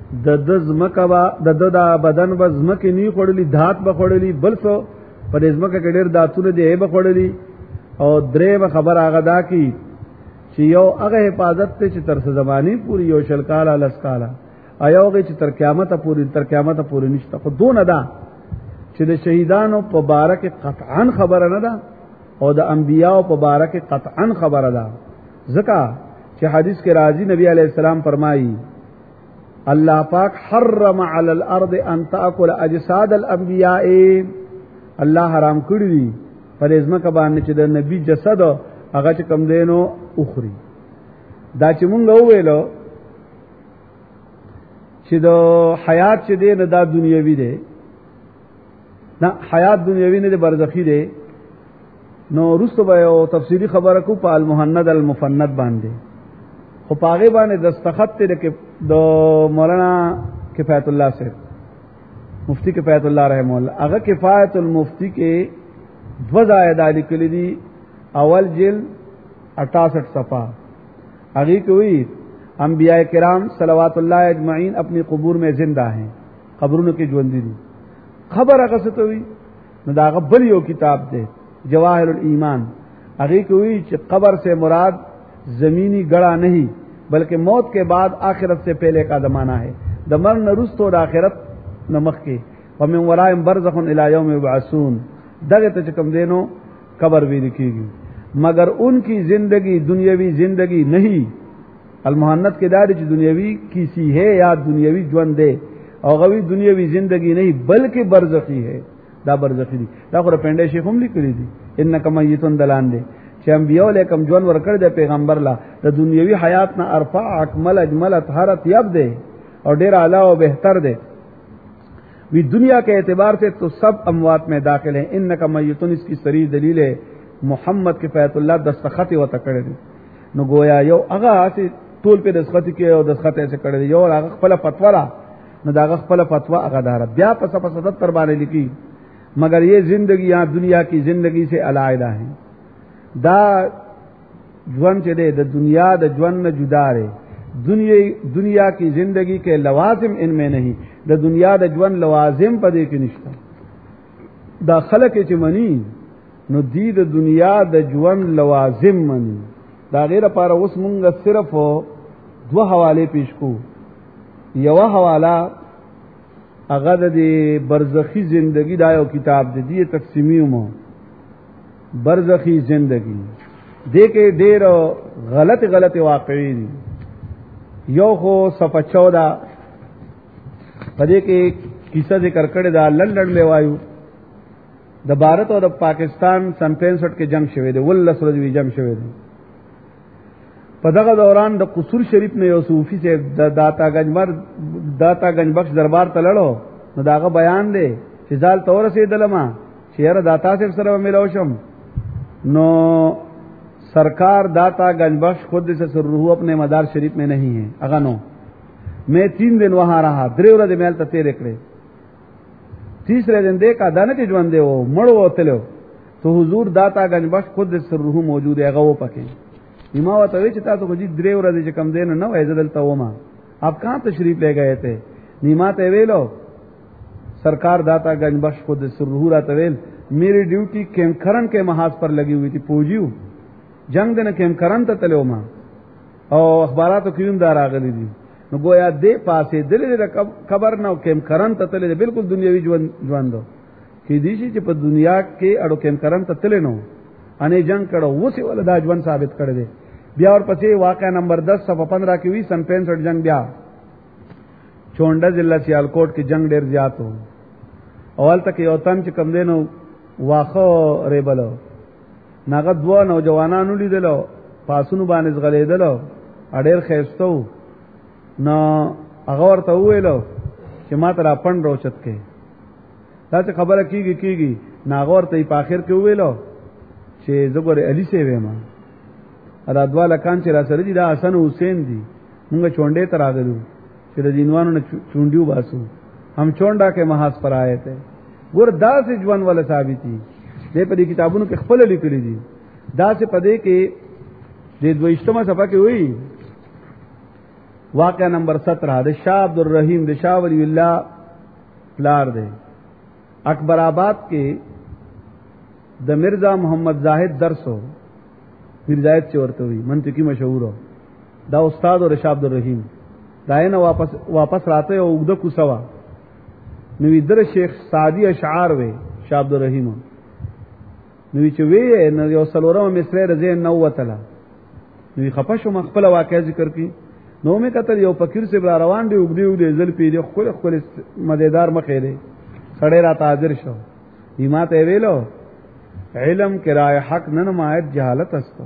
د زمکا د بدن و زمکه نی خړلی دات به خړلی بل څو پر زمکه کې ډېر داتونه دی به خړلی او درې خبر هغه دا کی چې یو هغه حفاظت ته چې تر زمانی پوری یو شل کاله لس کاله ایوغه چې تر قیامت پوری نشته خو دون ادا چې د شهیدانو په باره کې قطعا خبره نه ده او د انبیانو په باره کې قطعا خبره ده ځکه چې حدیث کې راځي نبی علیہ السلام فرمایي الله پاک حرم علی الارض ان تاکل اجساد الانبیاء الله حرام کړی دي پر ازمکه باندې چې د نبی جسد هغه چې کم دینو اخري دا چې مونږ ویلو چې د حیات چې دی نه دا دنیوي دی نه حیات دنیوي نه دی برزخی دی نو رستو به یو تفصیلی خبره کو په المهند المفند باندې خو پاغه باندې دستخط ته د مولانا کفایت الله سے مفتی کفایت الله رحم الله هغه کفایت المفتی کې دو زائد علی کلی دی اول جلد 68 صفحہ هغه کوي انبیاء کرام صلوات اللہ اجمعین اپنی قبور میں زندہ ہیں قبرونو کې ژوند دي خبر هغه څه توي نو دا غبل یو کتاب دی جواهر الایمان هغه کوي چې قبر سے مراد زمینی گڑا نہیں بلکہ موت کے بعد آخرت سے پہلے کا زمانہ ہے د مرن رستو د آخرت نمخ کې ومن ورائم برزخ الی یوم یبعثون دغه ته کوم دینو قبر وی لیکيږي مگر ان کی زندگی دنیاوی زندگی نہیں المحنت کے دار چې دنیاوی کیسی ہے یا دنیاوی ژوند ہے او غوی دنیاوی زندگی نہیں بلکہ برزخی ہے دا برزخی دی دا خو پنده شیخ هم لیکلی دي انک میتون دلان دی چې انبیاء علیکم ژوند ورکړ د پیغمبر لا د دنیوي حیات نه ارفع اکمل اجمل اطهر طیب دی اور ډیر اعلی او بهتر دی وی دنیا کے اعتبار سے تو سب اموات میں داخل ہیں انک میتون اس کی صریح دلیل ہے محمد کفایت الله دستخط و تکړه دي نو گویا یو هغه اسی ټول په دستخط کې او دستخط ایسه کړی دی یو هغه خپل فتوا را نو دا خپل فتوا هغه دار بیا په 77 باندې لیکي مگر یہ زندگی یہاں دنیا کی زندگی سے علیحدہ ہیں دا ژوند چې دی د دنیا د ژوند نه جدا دی دنیا کی زندگی کے لوازم ان میں نہیں د دنیا د ژوند لوازم پدې کې نشته دا خلق چې منی نو دی د دنیا د ژوند لوازم منی دا غیر لپاره اوس مونږ صرف دوه حواله پیش کو یو حواله هغه د برزخی زندگی دا یو کتاب دی تقسیمی مو برزخی زندگی دې کې ډېر غلط واقعي دي یو خو صفحه 14 پدې کې کیسه ذکر کړی دا لندن میں وایو د بھارت او د پاکستان سن 65 کې جنگ شوه دی ول سورجوی جنگ شوه دی په دغه دوران د قصور شریف نه یو صوفي سے د داتا گنج بخش دربار ته لړو نو داغه بیان دی چې ځال تور رسیدلما چې یاره داتا صاحب سره ملو شم نو سرکار داتا گنج بخش خود سے سرروح اپنے مدار شریف میں نہیں ہے اگا نو میں 3 دن وہاں رہا درې ورځې مېل ته تیر کړې تیسرے دن دیکھا دانه کې ژوند دی و مړو وتلو تو حضور داتا گنج بخش خود سے سرروح موجود ہے هغه و پکې نیما وته چې تاسو کو دې درې ورځې چې کم دین نه وای زدلته وما آپ کہاں تشریف لے گئے تھے نیما ته ویلو سرکار داتا گنج بخش خود سرروح را تویل میری ڈیوٹی کیمکرن کے محاذ پر لگی ہوئی تھی پوجیو جنگ دن کیمکرن ته تلو ما او اخباراتو کیوم دار اغلی دي نو گویا دې پاسې دلې خبر نو کیمکرن ته تلې بالکل دنیوي ژوند کې دي چې په دنیا کې اړو کیمکرن ته تلې نو انې جنگ کړه وسی ول دا ژوند ثابت کړی دی بیا اور پسې واقعہ نمبر 10 صفحه 15 کې وی سن 65 جنگ بیا چونډه ضلع سیالکوٹ کې جنگ ډیر زیات و اول تک یو تن چې کم دینو واخو ریبلو ناغه دوه نوجوانانو لیدلو پاسونو باندې غلیدلو اډیر خېستو نو هغه ورته ویلو چې ما ته را پند روچت کې دا څه خبره کیږي ناغه ورته په اخر کې ویلو چې زګور علي سی وېما ادا دوا لکان چې را سره دي دا حسن حسین دي موږ چونډې ته راغلو چې د دینوانو نه چونډیو باسو هم چونډا کې محاذ پر آئے ته ګور دا سه ژوند ولا ثابتي دې په دې کتابونو کې خپل لیکلي دي دا سه پدې کې د 22مه صفحه کې وایي واقعہ نمبر 17 د شاه عبد الرحیم د شاه ولی الله پلار دی. اکبر آباد کې د مرزا محمد زاهد درسو پیر زاهد چې ورته وي منطقي مشهور دا استاد او شاه عبد الرحیم داینه واپس راته او د کو سوا نو در شیخ سعدی اشعار وې شاه عبد الرحیم نو چې وې نو یو سلورم مصری رضی نو وتلا نو خپه شو خپل واقع ذکر کی نو مې کتل یو فقیر سی بلا روان دی وګړي زل پیری خپل خپل مزیدار مخې دی سړی را حاضر شو ایما ته ویلو علم کرای حق نن مایت جهالت است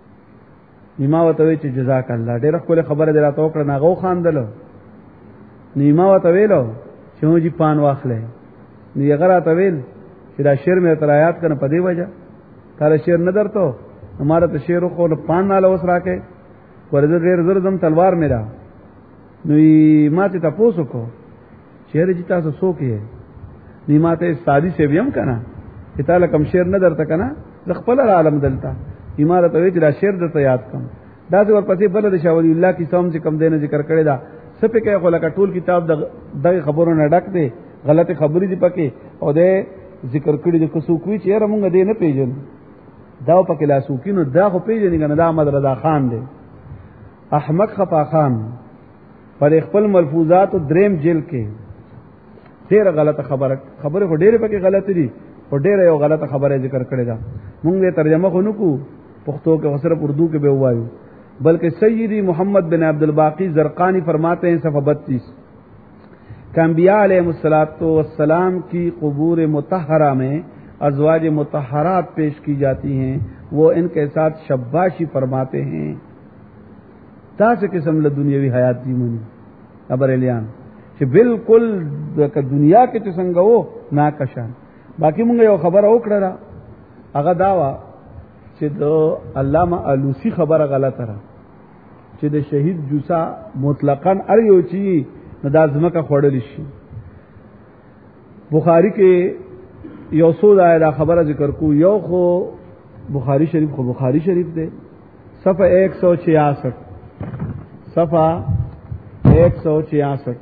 ایما وته چې جزاک الله ډېر خپل خبره دراته وکړه ناغو خاندلو نیما وته ویلو چې موږ پان واخلې نو یې غره ته ویل چې دا شعر مې ترایات کنه په دی وجه تر شعر نه درته ہمارا ته شعر خو پان نه لوس راکې ورته ډېر زر زم تلوار میرا نو ما ته تاسو کو شعر چې تاسو سو کې نیما ته سادي سے بیم کنه چې تعالی کم شعر نه درته کنه ز خپل عالم دلتا امارت وی چې دا شعر درته یاد کم دا څور پسې بل د شاه ولی الله کی سوم چې کم دینه ذکر کړی دا سپه کې خو لکه ټول کتاب د خبرو نه ډک دی غلطه خبرې دی پکې او د ذکر کړی د کسوکوي چې رمونږ دې نه پیژن دا پکې لاسوکینو دا خو پیژنې کنه دا احمد رضا خان دی احمد خفا خان پر خپل ملفوظات دریم جیل کې ډېر غلطه خبره خو ډېر پکې غلطه دي او ډېر یو غلطه خبره ذکر کړی دا مونږ یې ترجمه خو نکو پښتو کې صرف اردو کې به وایو بلکہ سیدی محمد بن عبد الباقی زرقانی فرماتے ہیں صفحہ 32 کہ انبیاء علیہ السلام کی قبور مطہرہ میں ازواج مطہرات پیش کی جاتی ہیں وہ ان کے ساتھ شباشی فرماتے ہیں تاسو قسم له دنیوي حیات دی مونږ ابرلیان چې بالکل د دنیا کې څنګه وو ناکشان باقی مونږ یو خبر اوکړه هغه داوا چې د علامه الوسی خبره غلطه را چې د شهید جوسا مطلقاً ار یو چی نه د ازمکه خوړل شي بخاری کې یو څو دا خبره ذکر کو یو خو بخاری شریف دی صفحه 166 صفحه 166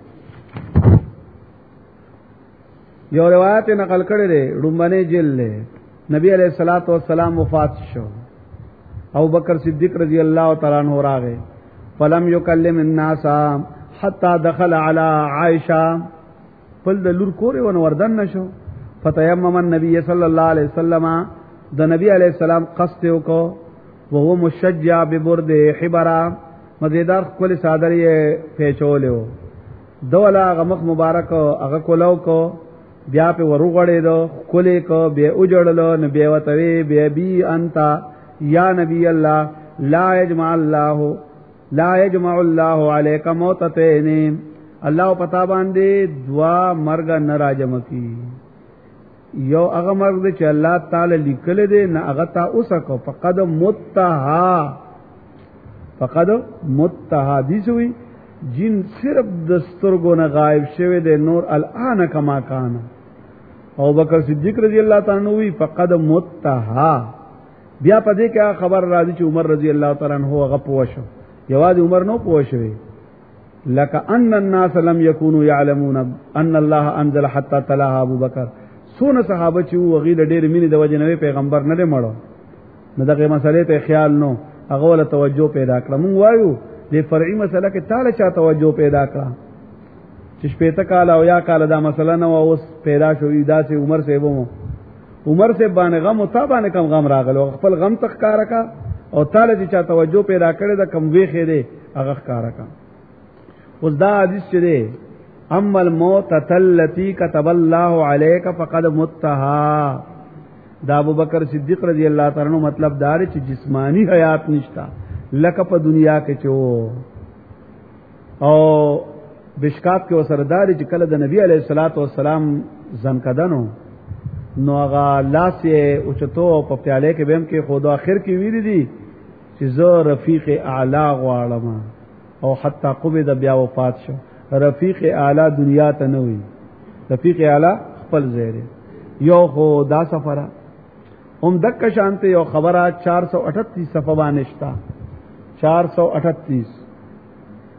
یو روایت نقل کړی دی ډومبنه جیل له نبی علیہ الصلوۃ والسلام وفات شو ابو بکر صدیق رضی اللہ تعالی عنہ راغه فلم یکلم الناس حتى دخل على عائشہ فل د لور کور ون وردن نشو فتیمم النبی صلی الله علیه وسلم د نبی علیہ السلام قصد کو وهو مشجع ببرد حبرا مزیدار خپل صادر یې پیچولیو دولا غمخ مبارک هغه کولو کو بیا په ورغړې دو کولې کو بیا اوجړلو نو بیا وتوی بیا بی انت یا نبی الله لا یجمع الله علیک موتتین الله پتا باندې دوا مرګ نه راجم کی یو هغه مرګ چې الله تعالی لیکل دی نه هغه تا اوسکو فقد متها دي سوی جن صرف دسترګو نه غایب شوه دی نور الان کما کان او بکر صدیق رضی اللہ تعالی عنہ وی فقد متها بیا پدې کې خبر راځي چې عمر رضی اللہ تعالی عنہ هغه پوښو یوازې عمر نو پوښوي لك ان الناس لم يكونوا يعلمون ان الله انزل حتى تلاها ابو بکر سونه صحابه چې وغیله ډېر مینه د وجنوي پیغمبر نه مړو نو دغه مسلې ته خیال نو هغه ول توجه پیدا کړه مونږ وایو د فرعي مسله کې تعالی چا توجه پیدا کړه چې شپته کال او یا کال دا مسله نو اوس پیدا شوې دا سه عمر سے ومو عمر سے باندې غم او تابانه کم غم راغلو خپل غم تخکار کا او تعالی چې چا توجه پیدا کړي دا کم وی خېده هغه ښکارا کا اوس دا حدیث چې دی اما الموت التي كتب الله عليك فقد متها دا ابو بکر صدیق رضی اللہ تعالی عنہ مطلب دار چې جسمانی حیات نشتا لکه په دنیا کې چو او بشکات کې وسردار چې کله د نبی علیہ الصلوۃ والسلام زنکدنو نو هغه لاس یې اوچتو په پیاله کې بهم کې خود اخر کې ویری دي چې زه رفیق اعلی غواړم او حتی قبض بیا وفات شو رفیق اعلی دنیا ته نه وي رفیق اعلی خپل زیره یو خو دا سفره هم دک شانته یو خبره 438 صفحه باندې شتا 438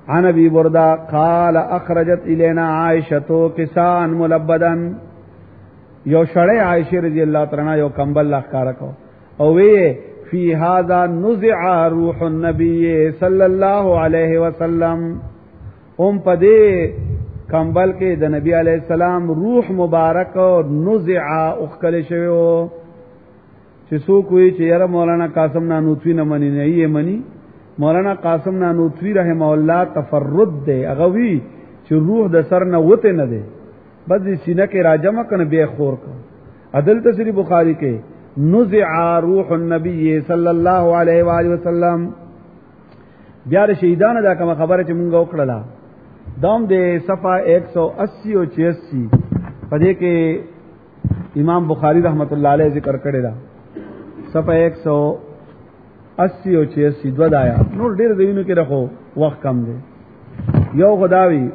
عن ابي برده قال اخرجت الينا عائشه كساء ملبدا یو شړې عائشه رضی الله تعالی عنها یو کمبل لخکارا کو او وی فی هذا نزع روح النبي صلی الله علیه وسلم پدې کمبل کې د نبی علیہ السلام روح مبارک نزع اخکل شوی چې څوک وی چې یاره مولانا قاسم نانوتوی نه منی نه یې منی مولانا قاسم نانوتوی رحم الله تفرد دی هغه وی چې روح د سر نه وته نه دی بس دې سینه کې راجمه کنه به خور کو عدل تفسیر بخاری کې نزع روح النبي صلی الله علیه و آله وسلم بیا شهیدانو دا کوم خبره چې مونږ وکړه دام دے صفحہ 180 اور 86 پدې کې امام بخاری رحمت الله علیه ذکر کړی دا صفحہ 180 اور 86 دو دایا نور ډېر دینو کې راخو وخت کم دی یو خداوی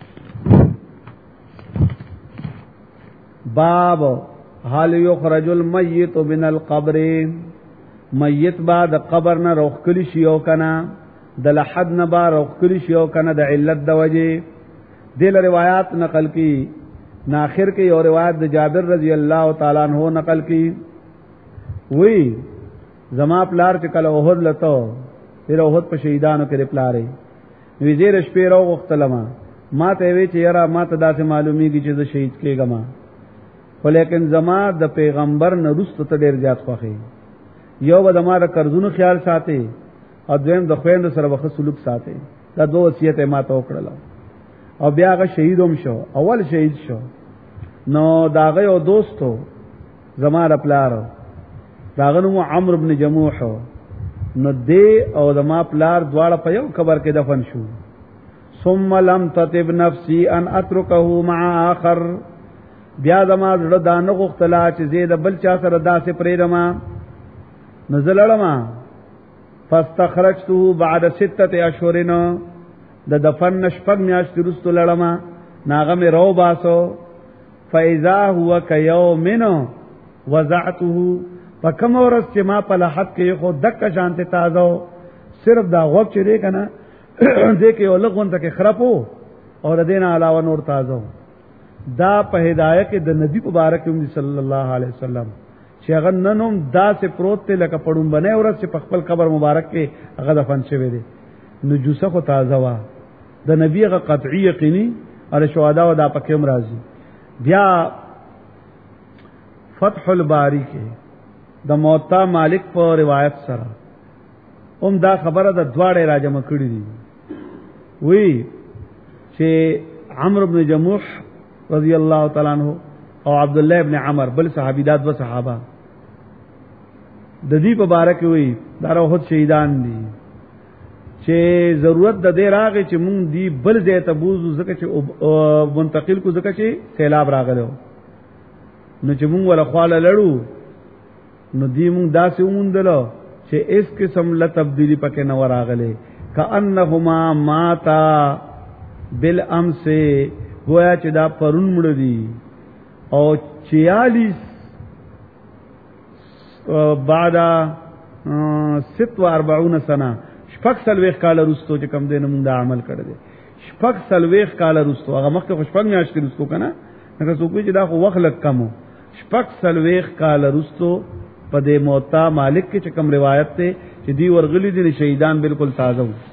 باب حال یخرج المیت من القبر میت بعد قبر نه روخ کلی شیو کنا د لحد نه با روخ کلی شیو کنا د علت د وجه دل روایات نقل کی ناخر کې یو روایت د جابر رضی الله تعالی عنہ نقل کی وی زما پلار چې کله اوهد لته پیر اوهد په شهیدانو کې پلارې وی زیر شپې راو وختلما ما ته وی چې یاره ما ته داسې معلومیږي چې زه شهید کېږم ولیکن زما د پیغمبر نه رسته ته ډیر زیات خوخي یو به زما د قرضونو خیال ساتي او دویم د خويند سره وخت سلوک ساتي دا دوه وصیت ما ته وکړل او بیا هغه شهیدوم شو اول شهید شو نو داغه یو دوستو زما د پلار داغه نوم عمرو بن جموح نو دې او زما پلار دواړه په یو قبر کې دفن شو ثم لم تطب نفسي ان اتركه مع اخر بیا زما زړه دانه غختلا چې زید بل چا سره داسې پریرما نزلړما فاستخرجته بعد 6 اشهر د دفن نشپګ میاشت رستو لړما ناغه مې رو باسو فاذا هو كيوم وزعته فكم ورس چې ما په لحد کې خو دک شانته تازه صرف دا غوب چې دی کنه دې کې یو لغون ته خرپو اور دینه علاوه نور تازه دا په هدايه کې د نبی مبارک صلی الله علیه وسلم چې هغه ننوم دا سه پروت ته لکه پړون بنه ورځ چې په خپل قبر مبارک کې هغه دفن شوی دی نو جوسه خو تازه وا د نبی هغه قطعی یقیني او شهدا او دا پکې مرাজি بیا فتح الباری کې د موطا مالک په روایت سره دا خبره د دواړه راجمه کړی دي وی چې عمرو بن جموح رضی الله تعالی عنہ او عبد الله ابن عمر بل صحابیات و صحابه د دې په باره کې وی دا راوخت شهیدان دي چې ضرورت د دې راغی چې مونږ دی بل ځای ته بوزو ځکه چې منتقل کو ځکه چې سیلاب راغلو نو چې مونږ ولا خواله لړو نو دی مونږ داسې ومندلو چې اس قسم له تبدیلی پکې نه راغله کأنهما ماتا بالامس گویا چې دا پرون مړ دي او 46 بعد 46 سنه شپږ سلويخ کال وروسته چې کم دین موږ دا عمل کړی دی شپږ سلويخ کال وروسته هغه مخکې خو شپږ میاشتې وروسته کنه هغه څوک چې دا خو وخت لګ کمو شپږ سلويخ کال وروسته په دې موطا مالک کې چې کم روایت ته چې دی ورغلی دي شهیدان بالکل تازه وو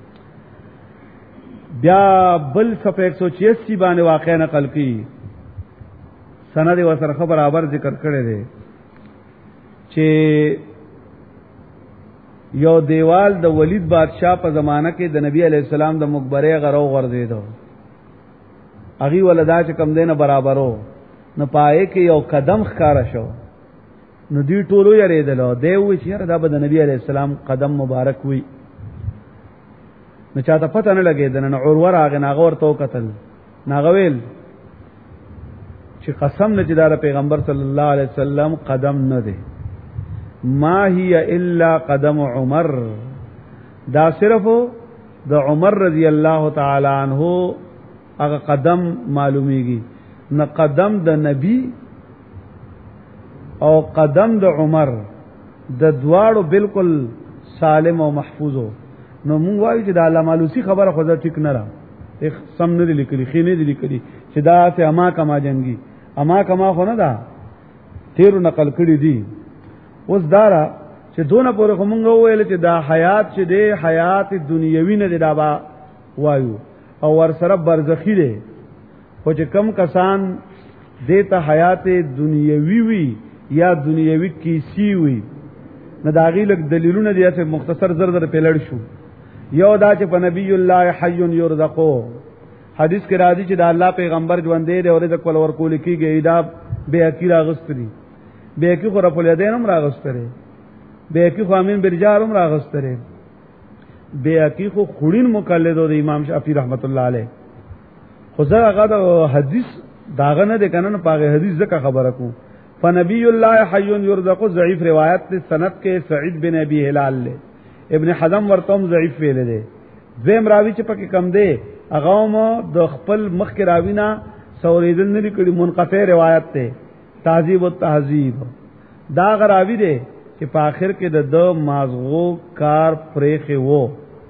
بیا بل صفحه 186 باندې واقع نقل کی سند وسره برابر ذکر کړی دی چې یو دیوال د ولید بادشاہ په زمانہ کې د نبی علی السلام د مقبره غرو غردیدو اغي ولدا چې کم دینه برابرو نه پای کې یو قدم ښکارا شو نو دی ټولو یریدلو دیو چې دا د نبی علی السلام قدم مبارک وی نو چاته پته نه لګیدل نو اور راغ نه غور تو قتل ناغویل چې قسم نه چې دا پیغمبر صلی الله علیه وسلم قدم نه دی ما هي الا قدم عمر دا صرف د عمر رضی الله تعالی عنہ هغه قدم معلومیږي نه قدم د نبی او قدم د عمر د دواړو بالکل سالم او محفوظو نو مونږ وایو چې دا علامه علوسی خبره خو ځکه ټیک نه را سم نه لیکلي خینه دي لیکلي چې دا ته اما کما جنگي اما کما خو نه دا تیرو نقل کړی دي. اوس دارا چې دونه پورې کومنګ ویل چې دا حیات چې دی حیات دنیوي نه دی دا با وایو او ور سره برزخی دی خو چې کم کسان دیتا حیات دنیوي وی یا دنیوي کیسی وی نه دا غي لک دلیلونه دي چې مختصر زر په لړ شو. یو دا چې په نبی الله حی یرزقو حدیث کې راځي چې دا الله پیغمبر ژوند دی او رزق ول ورکول کیږي دا به اکی راغستري به اکی خو رب الیدینم راغستره به اکی خو امین برجارم راغستره به اکی خو خورین مقلد د امام شافعی رحمت الله علیه خو زه هغه د حدیث داغه نه د کنن پاغه حدیث زکه خبره کو فنبی الله حی یرزق ضعیف روایت سند کې سعید بن ابي هلال له ابن حزم ورتم ضعیف ویل دي زم راوی چې پکې کم دی هغه مو د خپل مخ کې راوینا سوریدل نه کړي منقطع روایت ته تهذیب او تهذیب دا غراوی دی چې په اخر کې د دو مازغو کار پرېخه وو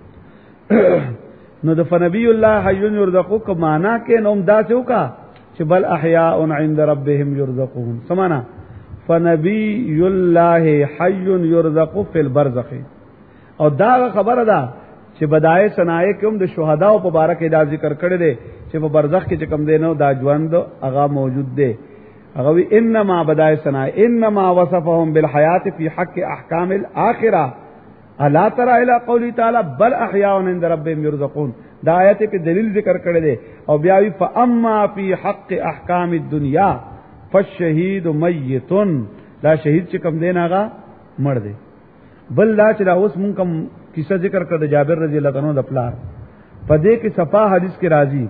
نو د فنبی الله حی یرزقو کو معنا کې نوم دا څه وکا چې بل احیاء عند ربهم یرزقون سمانا فنبی الله حی یرزقو فی البرزخ او دا خبره ده چې بدای سنای کوم د شهدا او مبارک دا ذکر کړی دی چې په برزخ کې کوم دینو دا ژوند هغه موجود دی هغه وی انما بدای سنای انما وصفهم بالحیات فی حق احکام الاخره الا ترى الى قوله تعالی بل احیاء عند ربهم یرزقون دا آیت په دلیل ذکر کړی دی او بیا وی فاما فی حق احکام الدنیا فالشهید میت دا شهید چې کوم دین هغه مړ دی. بل لا چې دا اوس مونږ کوم کیسه ذکر کړ د جابر رضی الله عنه د پلار په دې کې صفا حدیث کې راځي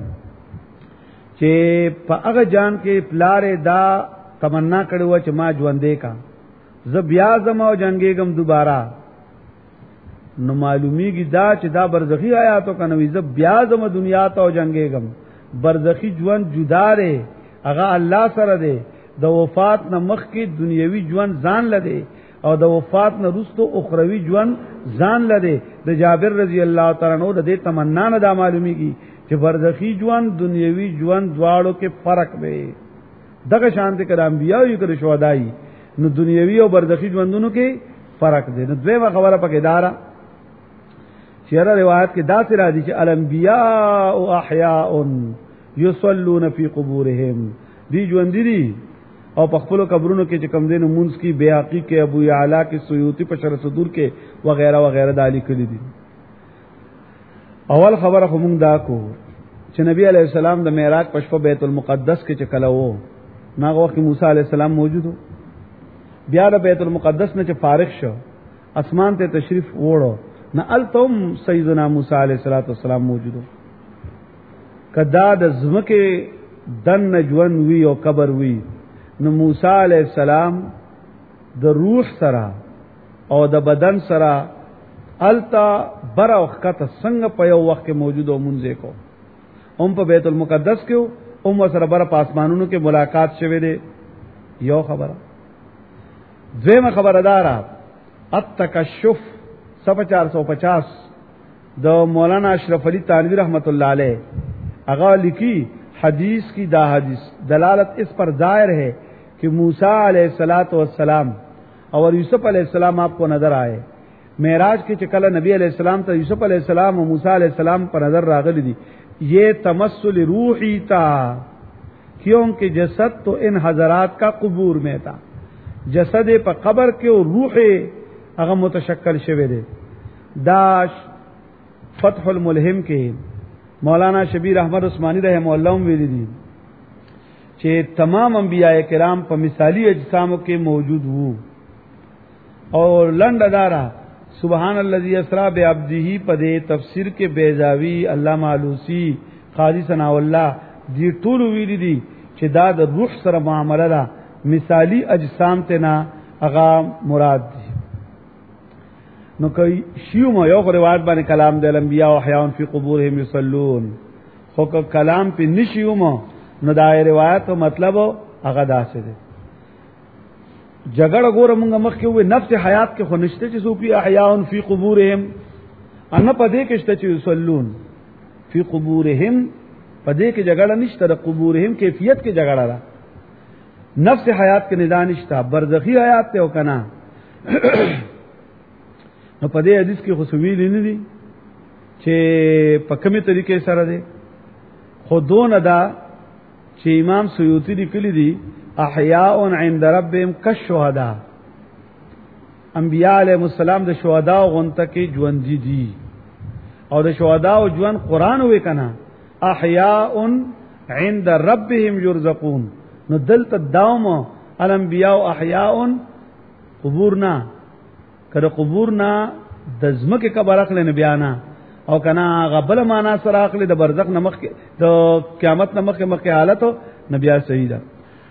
چې په هغه جان کې پلار دا تمنا کړو چې ما ژوندې کا ز بیا زما او جنگېګم دوباره نو معلومیږي دا چې دا برزخی آیاتو کنه وي ز بیا زما دنیا ته او جنگېګم برزخی ژوند جدا دی هغه الله سره دی د وفات نه مخکې دنیوي ژوند ځان لده او د وفات نه وروسته اخروی ژوند ځان لده. د جابر رضی الله تعالی عنہ د دې تمنا نه دا معلومیږي چې برزخی ژوند دنیوي ژوند دواړو کې فرق دی. دغه شان دي کړه انبیاء یې کړه شهداي نو دنیوي او برزخی ژوندونو کې فرق دی. نو دویمه خبره پکې دارا چیرې روایت کې دا سره راځي چې الانبیاء احیاء یصلون فی قبورهم دی ژوند دي او په خپل قبرونو کې چې کم دینو مونږ کی بیاقی کې ابو یعلا کې سیوطی په شرح صدور کې وغیرہ وغیرہ دالی کړی دي. اول خبره خو مونږ دا کو چې نبی علیہ السلام د معراج په شپه بیت المقدس کې چې کله وو ناغه وخت موسی علیہ السلام موجودو بیا د بیت المقدس نه چې فارغ شو اسمان ته تشریف وړو نه التم سیدنا موسی علیہ السلام موجودو کدا د زمکه دن نجون وی او قبر وی نو موسی علیہ السلام د روح سره او د بدن سره التا برا وخت څنګه په یو وخت کې موجود او مونږه کو په بیت المقدس کې سره برا پاسمانونو کې ملاقات شوه دی. یو خبره دویمه خبردارا التکشف صفحه 450 د مولانا اشرف علی تانوی رحمت الله علیه هغه لیکي حدیث کی دا حدیث دلالت اس پر ظاہر ہے کہ موسیٰ علیہ السلام اور یوسف علیہ السلام آپ کو نظر آئے. معراج کے چکل نبی علیہ السلام تا یوسف علیہ السلام اور موسیٰ علیہ السلام پر نظر راغلی دی. یہ تمثل روحی تھا کیونکہ جسد تو ان حضرات کا قبور میں تھا جسد پر قبر کے روح اگر متشکل شوے دے. داش فتح الملہم کے مولانا شبیر احمد عثمانی رحمہ اللہ ویلی دي چې تمام انبیاء کرام په مثالی اجسامو کې موجود وو او لنډ ادارا سبحان الذي اسرا بعبده په دې تفسیر کې بیزاوی علامہ علوسی قاضی ثنا الله دي ټول ویلی دي چې دا د روح سره معامله ده مثالی اجسام ته نه هغه مراد دي. نو کوي شیوم یو روایت باندې کلام د انبیاء او احیاء فی قبورهم یصلون خو کلام په نشیوم نو دا روایت مطلب هغه داسې دی. جګړه ګوره مونږ مخکې وې نفس حیات کې خو نشته چې سو فی احیاء فی قبورهم ان پدې کې شته چې یصلون فی قبورهم، پدې کې جګړه نشته، د قبورهم کیفیت کې جګړه ده. نفس حیات کې ندا نشته، برزخی حیات ته وکنا. نو پدې حدیث کې خصوصي لینې دي چې په کومه طریقې سره ده خودون دا چې امام سیوطی لیکلی دي احیاء عند ربهم کالشهداء، انبیاء علیهم السلام د شهدا غونته کې ژوند دي او د شهدا او ژوند قران وې کنا احیاء عند ربهم يرزقون. نو دلته داوم الانبیاء احیاء قبورنا کړه قبورنا د زمکه قبر اخلي نه بیانا او کنا غبل معنا سره اخلي د برزخ نمخ د قیامت نمخ مخه حالت نبیا صحیح ده.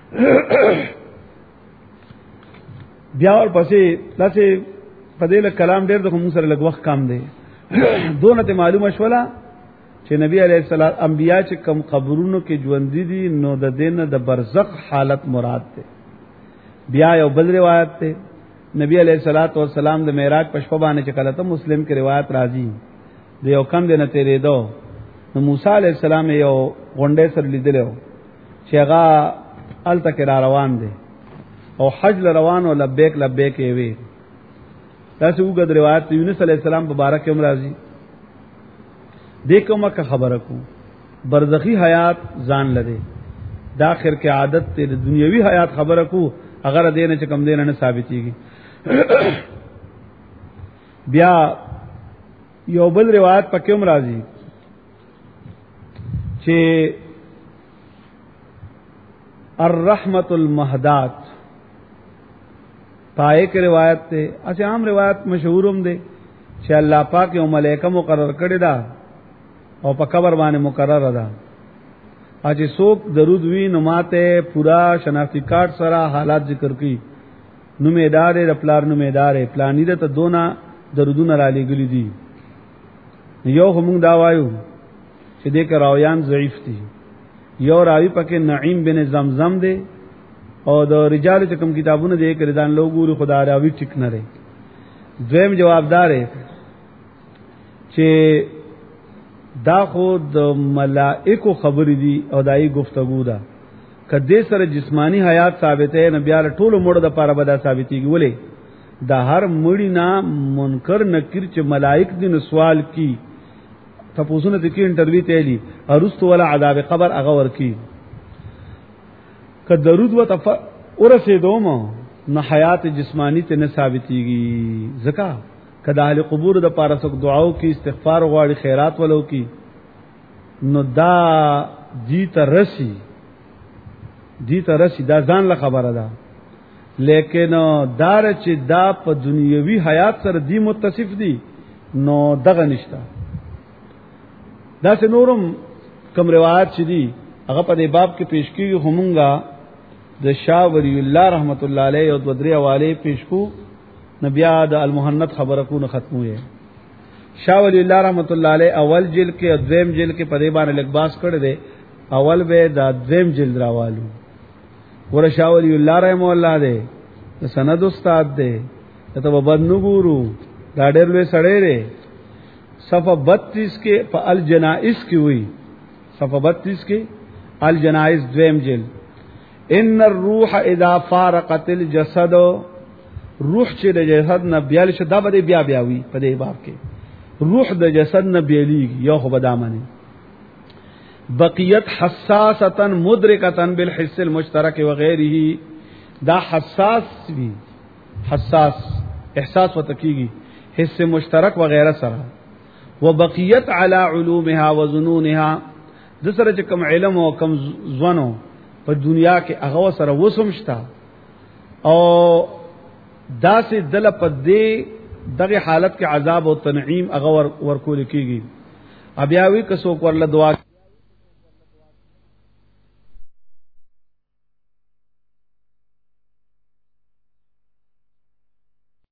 بیا ور پسې لاسه پدې کلام ډېر د کوم سره لږ وخت کم دی. دونه ته معلومه شولا چې نبی علیہ السلام انبیاء چې کم قبرونو کې ژوند دي نو د دین د برزخ حالت مراد ده. بیا یو بل روایت ته نبی علیہ الصلوۃ والسلام د معراج پښپ باندې چې کله ته مسلم کې روایت راځي د یو کم دینه تیرې دو نو موسی علیہ السلام یو غونډه سره لیدلو چې هغه الته کې را روان دي او حج روان او لبیک لبیک وی. تاسو وګورئ روایت یونس علیہ السلام مبارک هم راځي. دیکھو مکه خبره کو برزخی حیات ځان لده دا اخر کې عادت ته د دنیوي حیات خبره کو اگر دینه چې کم دینه نه ثابتېږي. بیا یو بل روایت پکې هم راځي چې الرحمت المهدات پای کې روایت ته اچھا عام روایت مشهورم ده چې الله پاک یو ملائکه مقرر کړی دا او په قبر باندې مقرره ده. اجه څوک درود وی نو ماته پورا شناختی کارت سره حالات ذکر کی نو میدارې د پلار نو میدارې پلانی ده ته دونا درودونه را لګلی دي. یو هم دا وایو چې دې کې راویان ضعیف دي. یو راوی پکې نعیم بن زمزم دی او د رجال چې کوم کتابونه دې کړي ځان لوګوري خدا راوی ټیک نه لري. دویم جوابدار چې دا خو د ملائکو خبرې دي او دای گفتگو ده. کدی سره جسمانی حیات ثابته نبی علی ټولو مړو د پاره بدا ثابتېږي. ولې دا هر مړی نه منکر نکیر چې ملائک دین سوال کی تاسو نه د کی انټرویو ته دي ارستو ولا عذاب قبر هغه ورکی که درود و تف ورسېدوم نو حیات جسمانی ته نه ثابتېږي. ځکه کله اهل قبور د پاره څوک دعاو کی استغفار غواړي خیرات ولو کی نو دا دي ترسي دا ځان له خبره ده. لیکن دار چې دا په دنیوي حیات سره دی متصف دي نو دغه نشتا. دا څه نورم کوم روایت چې دي هغه په دې باب کې پیش کیږي. همونګه د شاه ولی الله رحمت الله علیه او د درې حواله پیش کو نبی د المهند خبره کو نه ختموي. شاه ولی الله رحمت الله علیه اول جلد کې او دویم جلد کې په دې باندې لګباس کړی دی. اول به دا دویم جلد راوالو ور شاه ولی الله رحم الله دی سند استاد دی ته په بدنو ګورو دا ډېر لوی سړی دی. صفحه 32 کې په الجنائز کې وی صفحه 32 کې الجنائز دویم جلد ان الروح اذا فارقت الجسد روح چې د جسد نه بیال شدا به بیا وی په دې باب کې روح د جسد نه بیلیږي یو خو بدامنه بقیت حساسه مدرکه بالحس المشترک وغيره دا حساس وی حساس احساس وتکیږي حس مشترک وغیرہ سره وبقیت على علومها وظنونها د سره چې کوم علم او کوم ځوانو په دنیا کې هغه سره وسمشتا او داسې دل په دې دغه حالت کې عذاب او تنعیم هغه ورکول کیږي. ابیاوی کسو ورله دعا